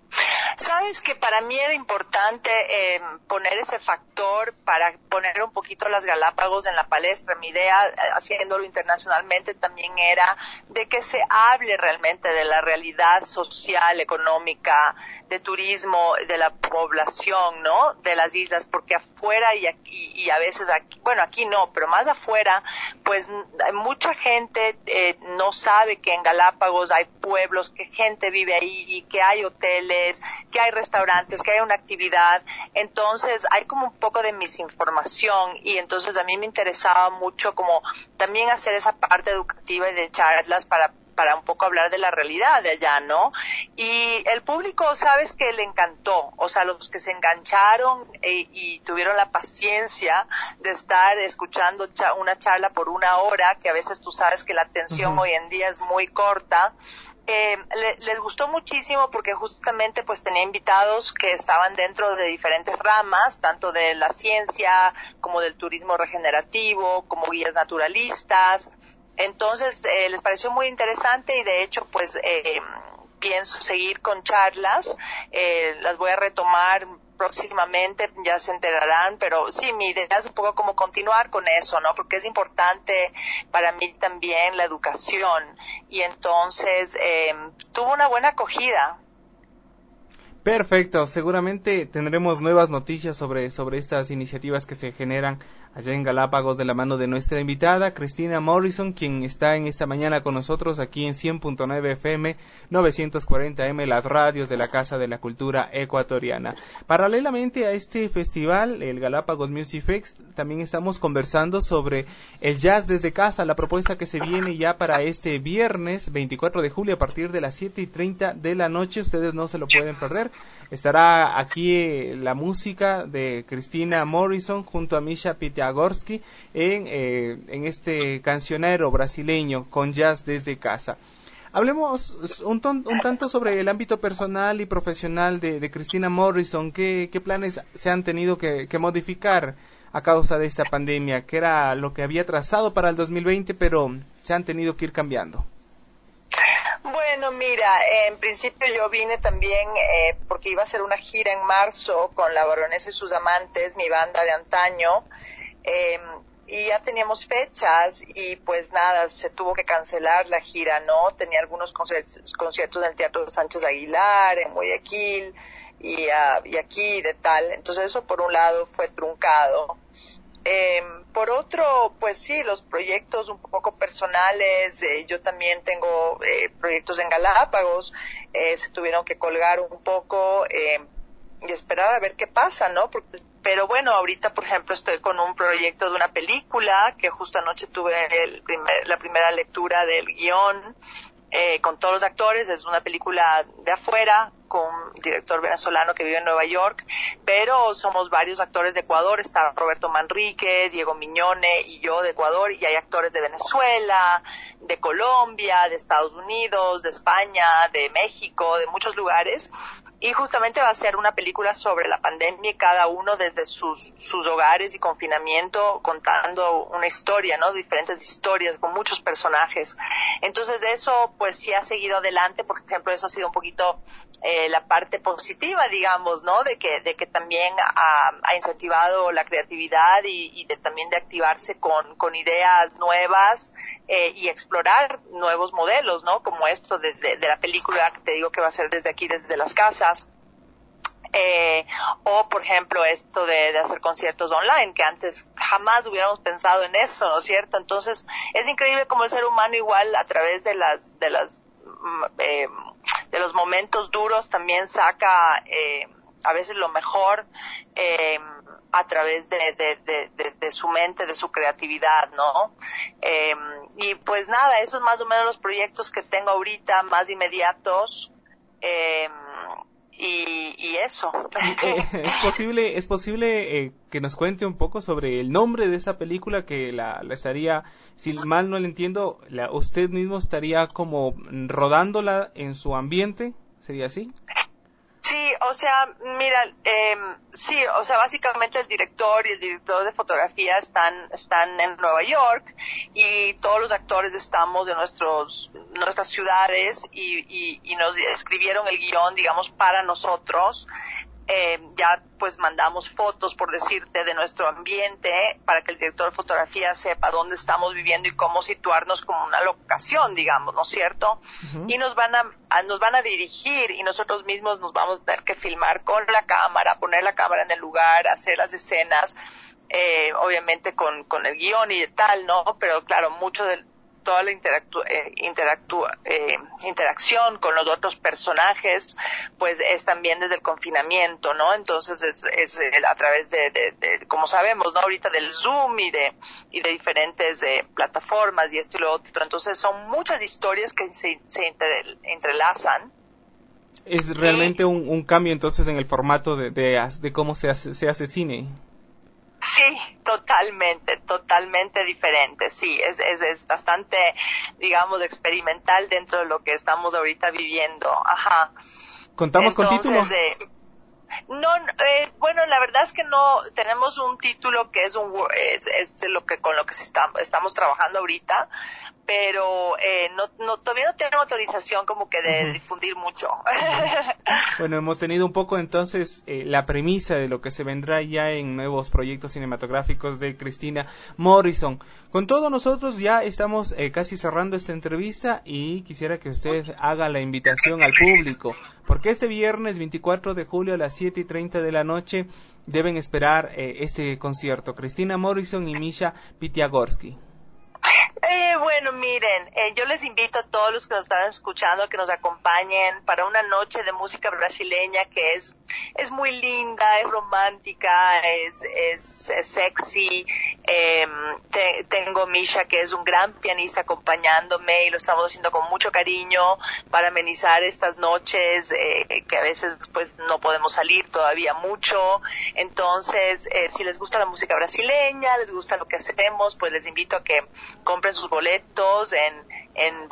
Sabes que para mí era importante poner ese factor para poner un poquito las Galápagos en la palestra. Mi idea, haciéndolo internacionalmente, también era de que se hable realmente de la realidad social, económica, de turismo, de la población, ¿no?, de las islas, porque afuera y a veces aquí, bueno, aquí no, pero más afuera, pues mucha gente no sabe que en Galápagos hay pueblos, que gente vive ahí, que hay hoteles, que hay restaurantes, que hay una actividad. Entonces hay como un poco de misinformación, y entonces a mí me interesaba mucho como también hacer esa parte educativa y de charlas para un poco hablar de la realidad de allá, ¿no? Y el público, sabes que le encantó, o sea, los que se engancharon y tuvieron la paciencia de estar escuchando una charla por 1 hora, que a veces tú sabes que la atención hoy en día es muy corta. Les gustó muchísimo, porque justamente pues tenía invitados que estaban dentro de diferentes ramas, tanto de la ciencia como del turismo regenerativo, como guías naturalistas. Entonces les pareció muy interesante, y de hecho pues pienso seguir con charlas, las voy a retomar próximamente, ya se enterarán, pero sí, mi idea es un poco como continuar con eso, ¿no? Porque es importante para mí también la educación, y entonces tuvo una buena acogida. Perfecto, seguramente tendremos nuevas noticias sobre estas iniciativas que se generan allá en Galápagos, de la mano de nuestra invitada Cristina Morrison, quien está en esta mañana con nosotros aquí en 100.9 FM, 940 AM, las radios de la Casa de la Cultura Ecuatoriana. Paralelamente a este festival, el Galápagos Music Fest, también estamos conversando sobre el jazz desde casa, la propuesta que se viene ya para este viernes 24 de julio a partir de las 7:30 de la noche. Ustedes no se lo pueden perder. Estará aquí la música de Cristina Morrison junto a Misha Pitiagorsky en este cancionero brasileño con jazz desde casa. Hablemos un tanto sobre el ámbito personal y profesional de Cristina Morrison. ¿Qué planes se han tenido que modificar a causa de esta pandemia? ¿Qué era lo que había trazado para el 2020, pero se han tenido que ir cambiando? Bueno, mira, en principio yo vine también porque iba a hacer una gira en marzo con La Baronesa y sus amantes, mi banda de antaño, y ya teníamos fechas y pues nada, se tuvo que cancelar la gira, ¿no? Tenía algunos conciertos en el Teatro Sánchez Aguilar, en Guayaquil y aquí de tal, entonces eso por un lado fue truncado. Por otro, pues sí, los proyectos un poco personales, yo también tengo proyectos en Galápagos, se tuvieron que colgar un poco y esperar a ver qué pasa, ¿no? Pero bueno, ahorita, por ejemplo, estoy con un proyecto de una película, que justo anoche tuve la primera lectura del guión, con todos los actores. Es una película de afuera, con un director venezolano que vive en Nueva York, pero somos varios actores de Ecuador. Está Roberto Manrique, Diego Miñone y yo de Ecuador, y hay actores de Venezuela, de Colombia, de Estados Unidos, de España, de México, de muchos lugares. Y justamente va a ser una película sobre la pandemia, cada uno desde sus hogares y confinamiento, contando una historia, ¿no? Diferentes historias con muchos personajes. Entonces eso pues sí ha seguido adelante. Por ejemplo, eso ha sido un poquito la parte positiva, digamos, ¿no? De que también ha incentivado la creatividad y también de activarse con ideas nuevas y explorar nuevos modelos, ¿no? Como esto de la película que te digo que va a ser desde aquí, desde las casas. O por ejemplo esto de hacer conciertos online, que antes jamás hubiéramos pensado en eso, ¿no es cierto? Entonces es increíble cómo el ser humano igual a través de los momentos duros también saca a veces lo mejor a través de su mente, de su creatividad, ¿no? Y pues nada, esos son más o menos los proyectos que tengo ahorita más inmediatos. Y eso. ¿Es posible que nos cuente un poco sobre el nombre de esa película, que la estaría, si mal no le entiendo, usted mismo estaría como rodándola en su ambiente? ¿Sería así? Sí, o sea, mira, sí, o sea, básicamente el director y el director de fotografía están en Nueva York, y todos los actores estamos de nuestras ciudades y nos escribieron el guión, digamos, para nosotros. Ya pues mandamos fotos, por decirte, de nuestro ambiente para que el director de fotografía sepa dónde estamos viviendo y cómo situarnos como una locación, digamos, ¿no es cierto? Uh-huh. Y nos van a dirigir, y nosotros mismos nos vamos a tener que filmar con la cámara, poner la cámara en el lugar, hacer las escenas, obviamente con el guión y de tal, ¿no? Pero claro, mucho de toda la interacción con los otros personajes, pues es también desde el confinamiento, ¿no? Entonces es a través de como sabemos, ¿no? Ahorita del Zoom y de diferentes plataformas y esto y lo otro. Entonces son muchas historias que se entrelazan. Es realmente un cambio entonces en el formato de cómo se hace cine. Sí, totalmente diferente. Sí, es bastante, digamos, experimental dentro de lo que estamos ahorita viviendo. Ajá. ¿Contamos con título? No, bueno, la verdad es que no tenemos un título que es lo que con lo que estamos trabajando ahorita, pero todavía no tenemos autorización como que de difundir mucho. Bueno, hemos tenido un poco entonces la premisa de lo que se vendrá ya en nuevos proyectos cinematográficos de Cristina Morrison. Con todo, nosotros ya estamos casi cerrando esta entrevista y quisiera que usted haga la invitación al público, porque este viernes 24 de julio a las 7:30 de la noche deben esperar este concierto, Christina Morrison y Misha Pitiagorsky. Bueno, miren, yo les invito a todos los que nos están escuchando a que nos acompañen para una noche de música brasileña que es muy linda, es romántica, es sexy. Tengo Misha, que es un gran pianista, acompañándome, y lo estamos haciendo con mucho cariño para amenizar estas noches que a veces pues no podemos salir todavía mucho. Entonces, si les gusta la música brasileña, les gusta lo que hacemos, pues les invito a que compren sus boletos en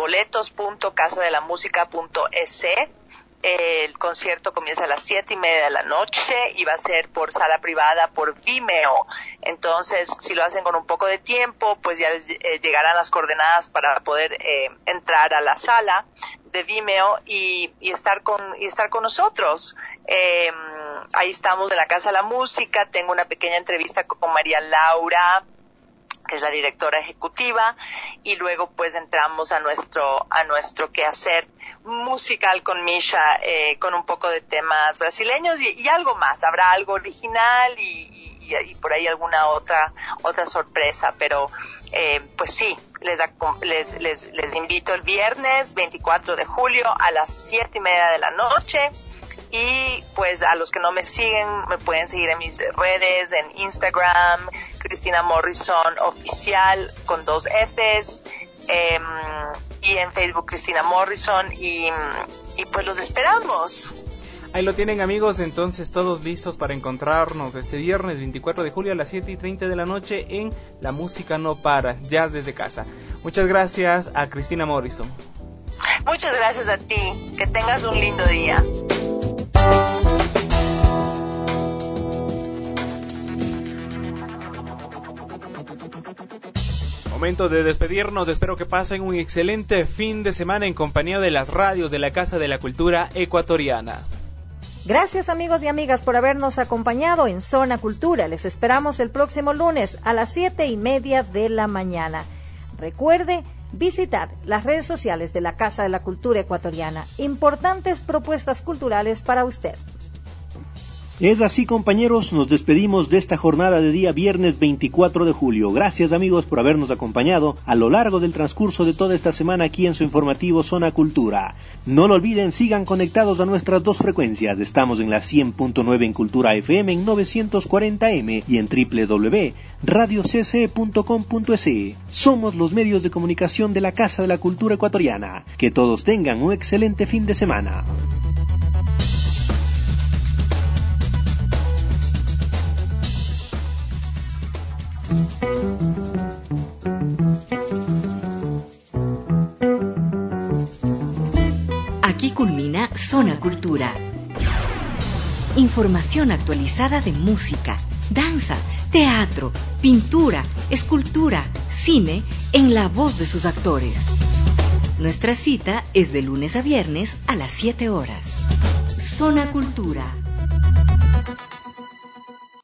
boletos.casadelamusica.es. El concierto comienza a las 7:30 de la noche y va a ser por sala privada por Vimeo. Entonces, si lo hacen con un poco de tiempo, pues ya les llegarán las coordenadas para poder entrar a la sala de Vimeo y estar con nosotros. Ahí estamos en la Casa de la Música. Tengo una pequeña entrevista con María Laura, que es la directora ejecutiva, y luego pues entramos a nuestro quehacer musical con Misha, con un poco de temas brasileños y algo más. Habrá algo original y por ahí alguna otra sorpresa, pero pues sí, les invito el viernes 24 de julio a las 7:30 de la noche. Y pues a los que no me siguen, me pueden seguir en mis redes, en Instagram, Christina Morrison Oficial con 2 Fs, y en Facebook Christina Morrison, y pues los esperamos. Ahí lo tienen, amigos, entonces todos listos para encontrarnos este viernes 24 de julio a las 7:30 de la noche en La Música No Para, Jazz desde Casa. Muchas gracias a Christina Morrison. Muchas gracias a ti, que tengas un lindo día. Momento de despedirnos, espero que pasen un excelente fin de semana en compañía de las radios de la Casa de la Cultura Ecuatoriana. Gracias, amigos y amigas, por habernos acompañado en Zona Cultura. Les esperamos el próximo lunes a las 7:30 de la mañana. Recuerde visitar las redes sociales de la Casa de la Cultura Ecuatoriana. Importantes propuestas culturales para usted. Es así, compañeros, nos despedimos de esta jornada de día viernes 24 de julio. Gracias, amigos, por habernos acompañado a lo largo del transcurso de toda esta semana aquí en su informativo Zona Cultura. No lo olviden, sigan conectados a nuestras 2 frecuencias. Estamos en la 100.9 en Cultura FM, en 940M y en www.radiocce.com.es. Somos los medios de comunicación de la Casa de la Cultura Ecuatoriana. Que todos tengan un excelente fin de semana. Aquí culmina Zona Cultura. Información actualizada de música, danza, teatro, pintura, escultura, cine, en la voz de sus actores. Nuestra cita es de lunes a viernes a las 7 horas. Zona Cultura.